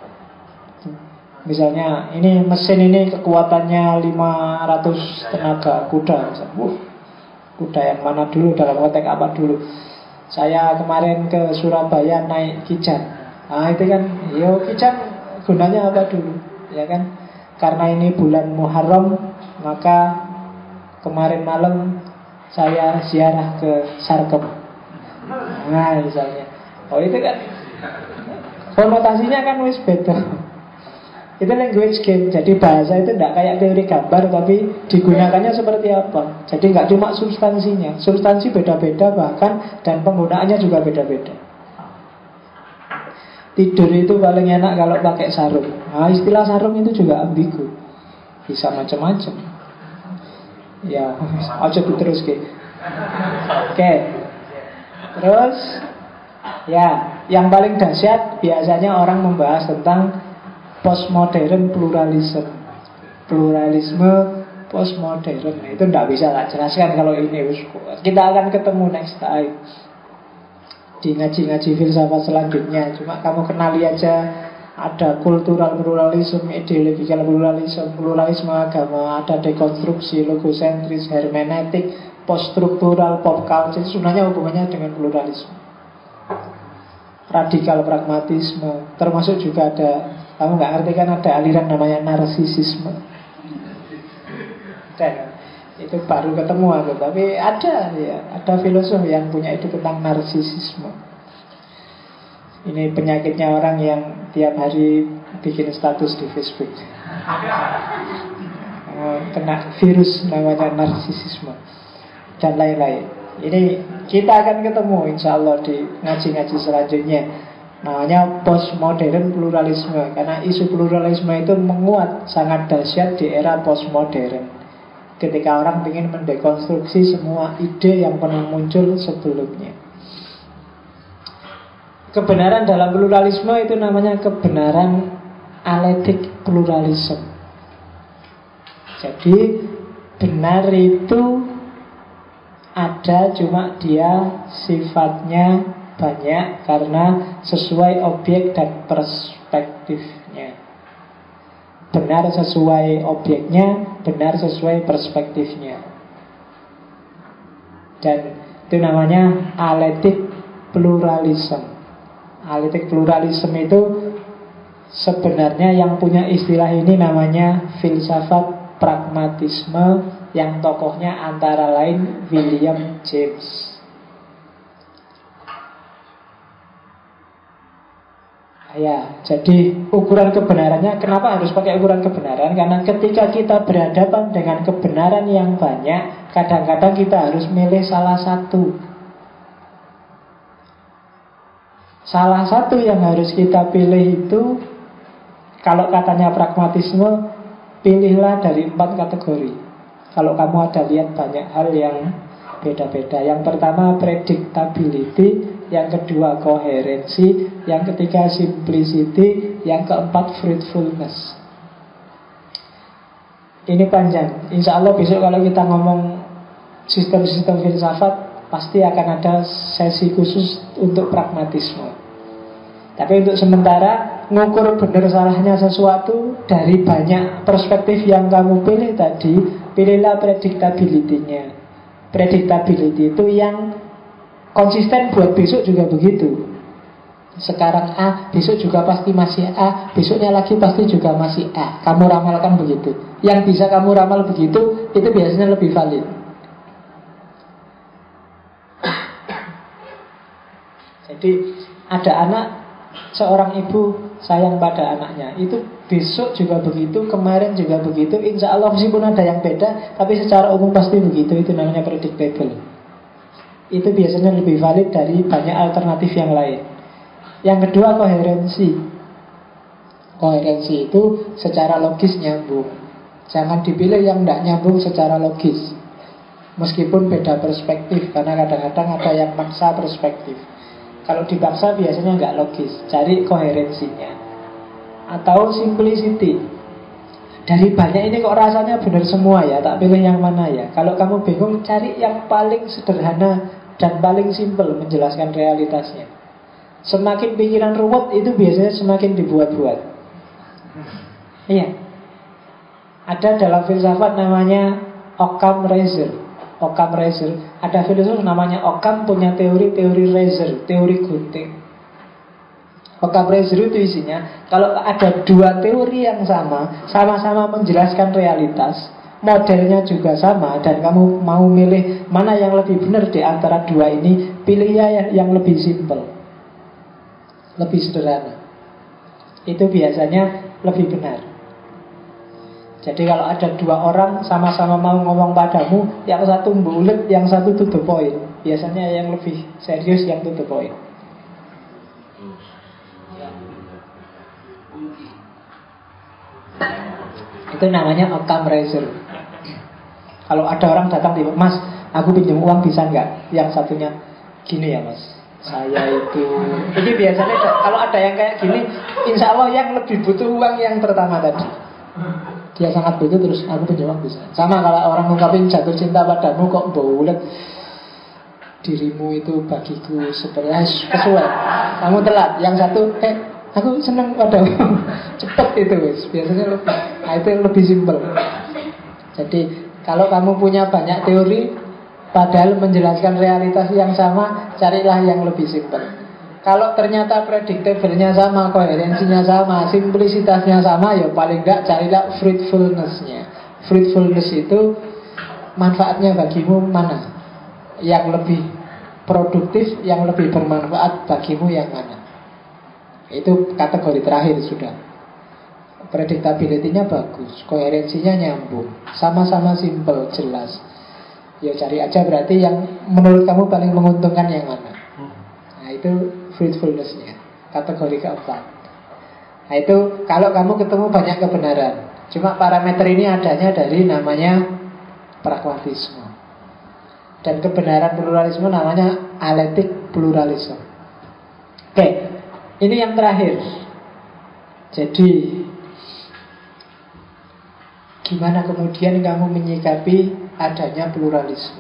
Misalnya ini mesin ini kekuatannya 500 tenaga kuda. Kuda yang mana dulu, dalam konteks apa dulu. Saya kemarin ke Surabaya naik Kijang. Nah itu kan, yo Kijang gunanya apa dulu, ya kan? Karena ini bulan Muharram, maka kemarin malam saya ziarah ke Sarkem. Nah misalnya, oh itu kan konotasinya kan wis beda. Itu language game. Jadi bahasa itu tidak kayak teori gambar, tapi digunakannya seperti apa. Jadi nggak cuma substansinya, substansi beda-beda bahkan, dan penggunaannya juga beda-beda. Tidur itu paling enak kalau pakai sarung. Nah istilah sarung itu juga ambigu, bisa macam-macam. Ya, aja terus ke. Oke. Terus ya, yang paling dahsyat biasanya orang membahas tentang postmodern pluralisme. Pluralisme postmodern. Nah, itu tidak bisa tak jelaskan kalau ini. Kita akan ketemu next time di ngaji-ngaji filsafat selanjutnya. Cuma kamu kenali aja. Ada kultural pluralisme, ideological pluralisme, pluralisme agama, ada dekonstruksi, logosentris, hermeneutik, poststruktural, pop culture. Itu sebenarnya hubungannya dengan pluralisme. Radikal pragmatisme, termasuk juga ada, kamu nggak ngerti kan, ada aliran namanya narsisisme. Dan itu baru ketemu aku, tapi ada ya, ada filosof yang punya itu tentang narsisisme. Ini penyakitnya orang yang tiap hari bikin status di Facebook. Kena virus namanya narsisisme dan lain-lain. Ini kita akan ketemu insya Allah di ngaji-ngaji selanjutnya. Namanya postmodern pluralisme, karena isu pluralisme itu menguat sangat dahsyat di era postmodern, ketika orang ingin mendekonstruksi semua ide yang pernah muncul sebelumnya. Kebenaran dalam pluralisme itu namanya kebenaran aletik pluralisme. Jadi benar itu ada, cuma dia sifatnya banyak karena sesuai objek dan perspektifnya. Benar sesuai objeknya, benar sesuai perspektifnya. Dan itu namanya aletik pluralisme. Aletik pluralisme itu sebenarnya yang punya istilah ini namanya filsafat pragmatisme, yang tokohnya antara lain William James. Ya, jadi ukuran kebenarannya, kenapa harus pakai ukuran kebenaran? Karena ketika kita berhadapan dengan kebenaran yang banyak, kadang-kadang kita harus milih salah satu. Salah satu yang harus kita pilih itu, kalau katanya pragmatisme, pilihlah dari 4 kategori. Kalau kamu ada lihat banyak hal yang beda-beda. Yang pertama predictability, yang kedua koherensi, yang ketiga simplicity, yang keempat fruitfulness. Ini panjang. Insya Allah besok kalau kita ngomong sistem-sistem filsafat, pasti akan ada sesi khusus untuk pragmatisme. Tapi untuk sementara, ngukur benar salahnya sesuatu dari banyak perspektif yang kamu pilih tadi, pilihlah predictability-nya. Predictability itu yang konsisten buat besok juga begitu. Sekarang A, besok juga pasti masih A, besoknya lagi pasti juga masih A. Kamu ramalkan begitu. Yang bisa kamu ramal begitu, itu biasanya lebih valid. Jadi ada anak, seorang ibu sayang pada anaknya, itu besok juga begitu, kemarin juga begitu, insya Allah meskipun ada yang beda, tapi secara umum pasti begitu. Itu namanya predictable. Itu biasanya lebih valid dari banyak alternatif yang lain. Yang kedua koherensi. Koherensi itu secara logis nyambung. Jangan dipilih yang tidak nyambung secara logis, meskipun beda perspektif, karena kadang-kadang ada yang maksa perspektif. Kalau dipaksa biasanya nggak logis. Cari koherensinya. Atau simplicity. Dari banyak ini kok rasanya benar semua ya, tak pilih yang mana ya. Kalau kamu bingung, cari yang paling sederhana dan paling simpel menjelaskan realitasnya. Semakin pikiran ruwet itu biasanya semakin dibuat-buat. Iya. Ada dalam filsafat namanya Occam Razor. Occam Razor. Ada filsuf namanya Occam punya teori razor, teori gunting. Occam Razor itu isinya, kalau ada dua teori yang sama-sama menjelaskan realitas, modelnya juga sama, dan kamu mau milih mana yang lebih benar di antara dua ini, pilihnya yang lebih simple, lebih sederhana. Itu biasanya lebih benar. Jadi kalau ada dua orang sama-sama mau ngomong padamu, yang satu bulet, yang satu to the point. Biasanya yang lebih serius yang to the point. Itu namanya Occam Razor. Kalau ada orang datang tiba, Mas, aku pinjam uang bisa nggak? Yang satunya, gini ya Mas, saya itu. Ini biasanya kalau ada yang kayak gini, insya Allah yang lebih butuh uang yang pertama tadi. Dia sangat butuh, terus aku pinjam uang bisa. Sama kalau orang ngungkapin jatuh cinta padamu kok bulet, dirimu itu bagiku seperti kesuai, kamu telat. Yang satu, aku senang padamu, cepet itu biasanya lebih. Nah, itu yang lebih simpel. Jadi kalau kamu punya banyak teori padahal menjelaskan realitas yang sama, carilah yang lebih simpel. Kalau ternyata predictable-nya sama, koherensinya sama, simplicitasnya sama, ya paling enggak carilah fruitfulness-nya. Fruitfulness itu manfaatnya bagimu mana? Yang lebih produktif, yang lebih bermanfaat bagimu yang mana? Itu kategori terakhir sudah. Predictability-nya bagus, koherensinya nyambung, sama-sama simple, jelas. Ya cari aja berarti yang menurut kamu paling menguntungkan yang mana. Nah itu fruitfulness-nya, kategori keempat. Nah itu kalau kamu ketemu banyak kebenaran. Cuma parameter ini adanya dari namanya pragmatisme. Dan kebenaran pluralisme namanya alectic pluralism. Oke, ini yang terakhir. Jadi gimana kemudian kamu menyikapi adanya pluralisme?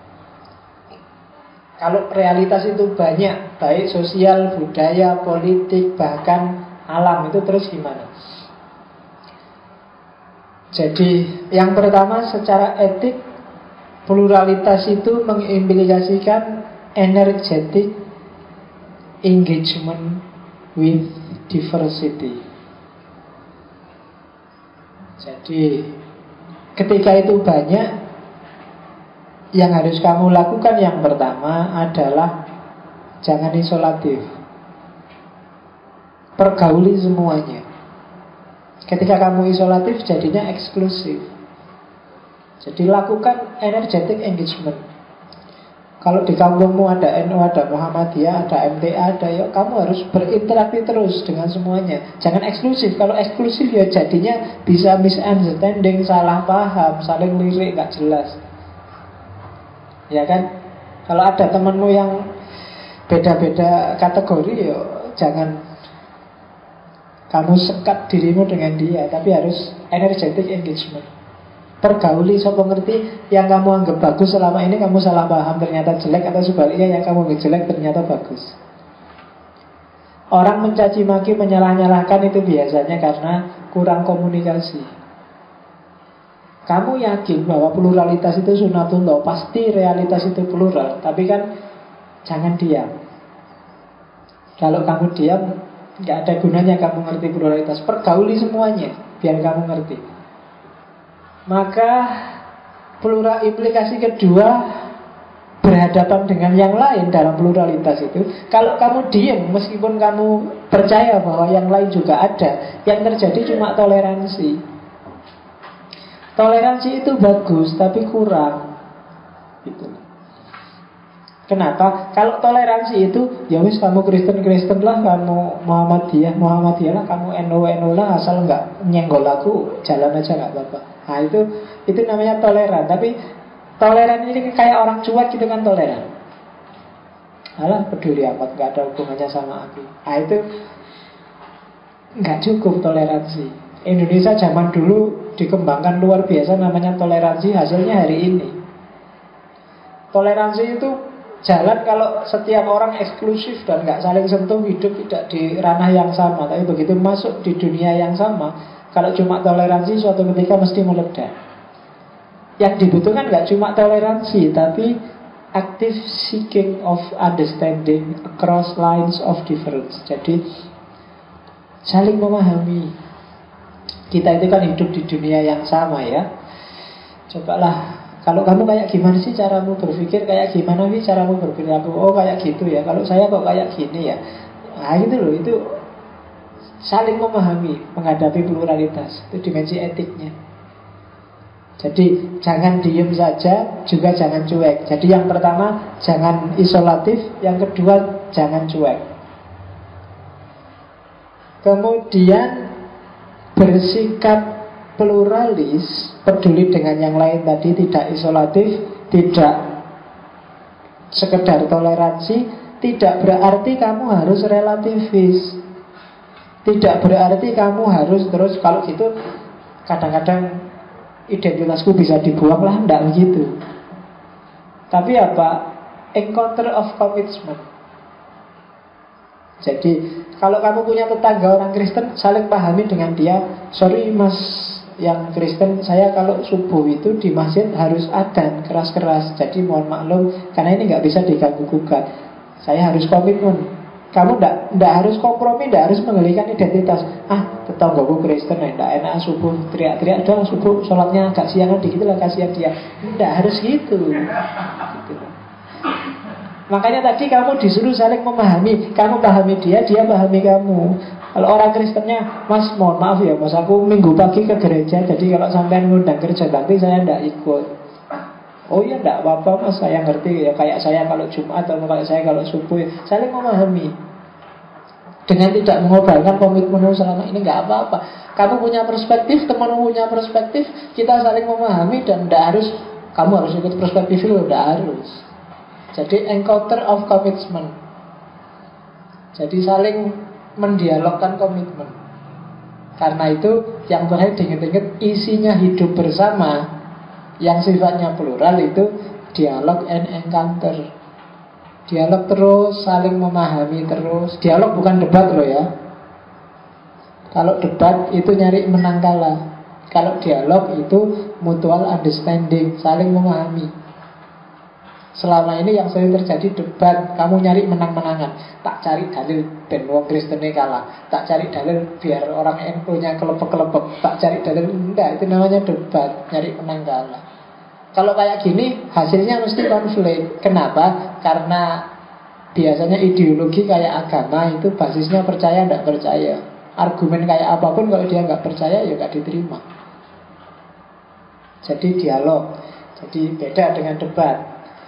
Kalau realitas itu banyak, baik sosial, budaya, politik, bahkan alam, itu terus gimana? Jadi yang pertama secara etik, pluralitas itu mengimplikasikan energetic engagement with diversity. Jadi ketika itu banyak, yang harus kamu lakukan yang pertama adalah jangan isolatif. Pergauli semuanya. Ketika kamu isolatif jadinya eksklusif. Jadi lakukan energetic engagement. Kalau di kampungmu ada NU, ada Muhammadiyah, ada MTA, ada ya, kamu harus berinteraksi terus dengan semuanya. Jangan eksklusif. Kalau eksklusif ya jadinya bisa misunderstanding, salah paham, saling lirik, gak jelas. Ya kan? Kalau ada temanmu yang beda-beda kategori, ya jangan kamu sekat dirimu dengan dia, tapi harus energetic engagement. Pergauli, sopo ngerti yang kamu anggap bagus selama ini kamu salah paham ternyata jelek, atau sebaliknya yang kamu anggap jelek ternyata bagus. Orang mencaci maki, menyalah-nyalahkan itu biasanya karena kurang komunikasi. Kamu yakin bahwa pluralitas itu sunatullah, pasti realitas itu plural, tapi kan jangan diam. Kalau kamu diam, nggak ada gunanya kamu ngerti pluralitas. Pergauli semuanya biar kamu ngerti. Maka plural implikasi kedua, berhadapan dengan yang lain dalam pluralitas itu. Kalau kamu diam, meskipun kamu percaya bahwa yang lain juga ada, yang terjadi cuma toleransi. Toleransi itu bagus, tapi kurang. Gitu. Kenapa? Kalau toleransi itu, ya wis kamu Kristen lah, kamu Muhammadiyah lah, kamu NU lah, asal nggak nyenggol aku, jalan aja nggak apa-apa. Nah itu namanya toleran. Tapi toleran ini kayak orang cuek gitu kan toleran. Alah peduli amat, nggak ada hubungannya sama aku. Nah itu nggak cukup toleransi. Indonesia zaman dulu dikembangkan luar biasa namanya toleransi, hasilnya hari ini. Toleransi itu jalan kalau setiap orang eksklusif dan nggak saling sentuh, hidup tidak di ranah yang sama. Tapi begitu masuk di dunia yang sama, kalau cuma toleransi suatu ketika mesti meledak. Yang dibutuhkan nggak cuma toleransi, tapi active seeking of understanding across lines of difference. Jadi saling memahami. Kita itu kan hidup di dunia yang sama ya. Cobalah, kalau kamu kayak gimana sih caramu berpikir, kayak gimana sih caramu berperilaku. Oh kayak gitu ya, kalau saya kok kayak gini ya. Nah itu loh, itu saling memahami menghadapi pluralitas. Itu dimensi etiknya. Jadi jangan diem saja, juga jangan cuek. Jadi yang pertama jangan isolatif, yang kedua jangan cuek. Kemudian bersikap pluralis, peduli dengan yang lain tadi, tidak isolatif, tidak sekedar toleransi. Tidak berarti kamu harus relativis, tidak berarti kamu harus terus. Kalau gitu kadang-kadang identitasku bisa dibuang lah, enggak begitu. Tapi apa? Encounter of commitment. Jadi kalau kamu punya tetangga orang Kristen, saling pahami dengan dia. Sorry mas yang Kristen, saya kalau subuh itu di masjid harus adzan keras-keras. Jadi mohon maklum, karena ini nggak bisa diganggu gugat. Saya harus komitmen. Kamu nggak harus kompromi, nggak harus menggalikan identitas. Tetanggaku Kristen, nggak enak subuh teriak-teriak dong, subuh sholatnya agak siangan dikit lah, kasihan dia. Nggak harus gitu. Makanya tadi kamu disuruh saling memahami. Kamu pahami dia, dia pahami kamu. Kalau orang Kristennya, mas mohon maaf ya mas, aku minggu pagi ke gereja, jadi kalau sampai ngundang kerja bakti saya tidak ikut. Oh iya tidak apa-apa mas, saya ngerti ya. Kayak saya kalau Jumat atau kayak saya kalau subuh, saling memahami. Dengan tidak mengorbankan komitmenmu selama ini nggak apa-apa. Kamu punya perspektif, temanmu punya perspektif, kita saling memahami. Dan tidak harus, kamu harus ikut perspektif itu, tidak harus. Jadi encounter of commitment. Jadi saling mendialogkan komitmen. Karena itu yang terakhir diingat-ingat, isinya hidup bersama yang sifatnya plural itu dialog and encounter. Dialog terus, saling memahami terus. Dialog bukan debat loh ya. Kalau debat itu nyari menang kalah. Kalau dialog itu mutual understanding, saling memahami. Selama ini yang sering terjadi debat, kamu nyari menang-menangan. Tak cari dalil ben wong Kristene kalah, tak cari dalil biar orang NU-nya kelepek-kelepek, tak cari dalil, enggak, itu namanya debat, nyari menang kalah. Kalau kayak gini hasilnya mesti konflik. Kenapa? Karena biasanya ideologi kayak agama itu basisnya percaya enggak percaya. Argumen kayak apapun kalau dia enggak percaya ya enggak diterima. Jadi dialog. Jadi beda dengan debat.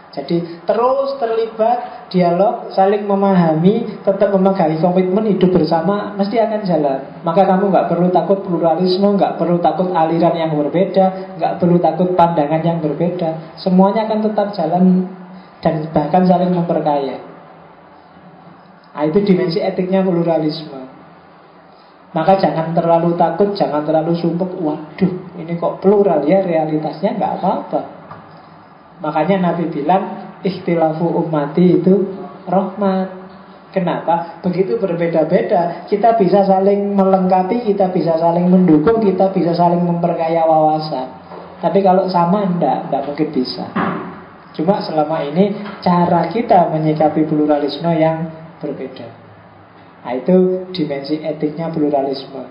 Jadi terus terlibat, dialog, saling memahami, tetap memegang komitmen hidup bersama, mesti akan jalan. Maka kamu nggak perlu takut pluralisme, nggak perlu takut aliran yang berbeda, nggak perlu takut pandangan yang berbeda. Semuanya akan tetap jalan dan bahkan saling memperkaya. Nah, itu dimensi etiknya pluralisme. Maka jangan terlalu takut, jangan terlalu sumpek. Waduh, ini kok plural ya, realitasnya nggak apa-apa. Makanya Nabi bilang ikhtilafu ummati itu rahmat. Kenapa? Begitu berbeda-beda, kita bisa saling melengkapi, kita bisa saling mendukung, kita bisa saling memperkaya wawasan. Tapi kalau sama enggak mungkin bisa. Cuma selama ini cara kita menyikapi pluralisme yang berbeda. Nah, itu dimensi etiknya pluralisme.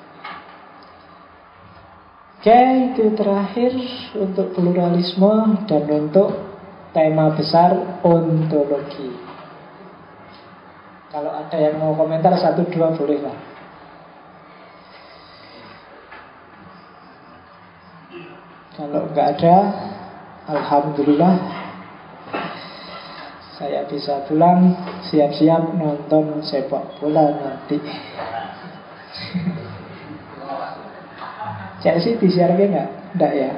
Oke, itu terakhir untuk pluralisme dan untuk tema besar ontologi. Kalau ada yang mau komentar 1-2 boleh lah. Kalau nggak ada, alhamdulillah saya bisa pulang, siap-siap nonton sepak bola nanti. Chelsea disiarkan nggak? Nggak ya?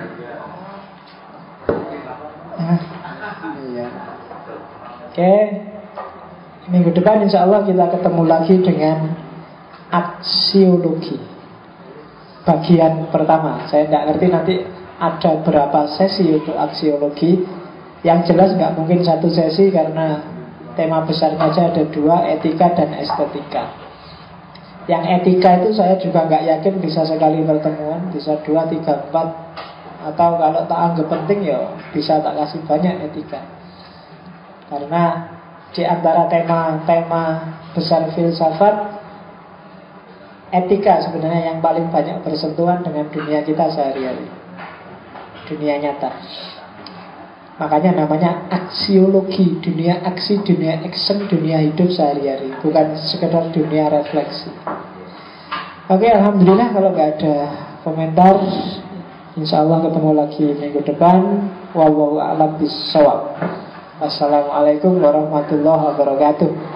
Iya. Oke, minggu depan insya Allah kita ketemu lagi dengan aksiologi. Bagian pertama. Saya nggak ngerti nanti ada berapa sesi untuk aksiologi. Yang jelas nggak mungkin satu sesi karena tema besarnya aja ada 2, etika dan estetika. Yang etika itu saya juga nggak yakin bisa sekali pertemuan, bisa 2, 3, 4. Atau kalau tak anggap penting ya bisa tak kasih banyak etika. Karena di antara tema-tema besar filsafat, etika sebenarnya yang paling banyak bersentuhan dengan dunia kita sehari-hari, dunia nyata. Makanya namanya aksiologi, dunia aksi, dunia action, dunia hidup sehari-hari, bukan sekedar dunia refleksi. Oke, alhamdulillah kalau nggak ada komentar, insya Allah ketemu lagi minggu depan. Wallahu a'lam bishawab. Wassalamualaikum warahmatullahi wabarakatuh.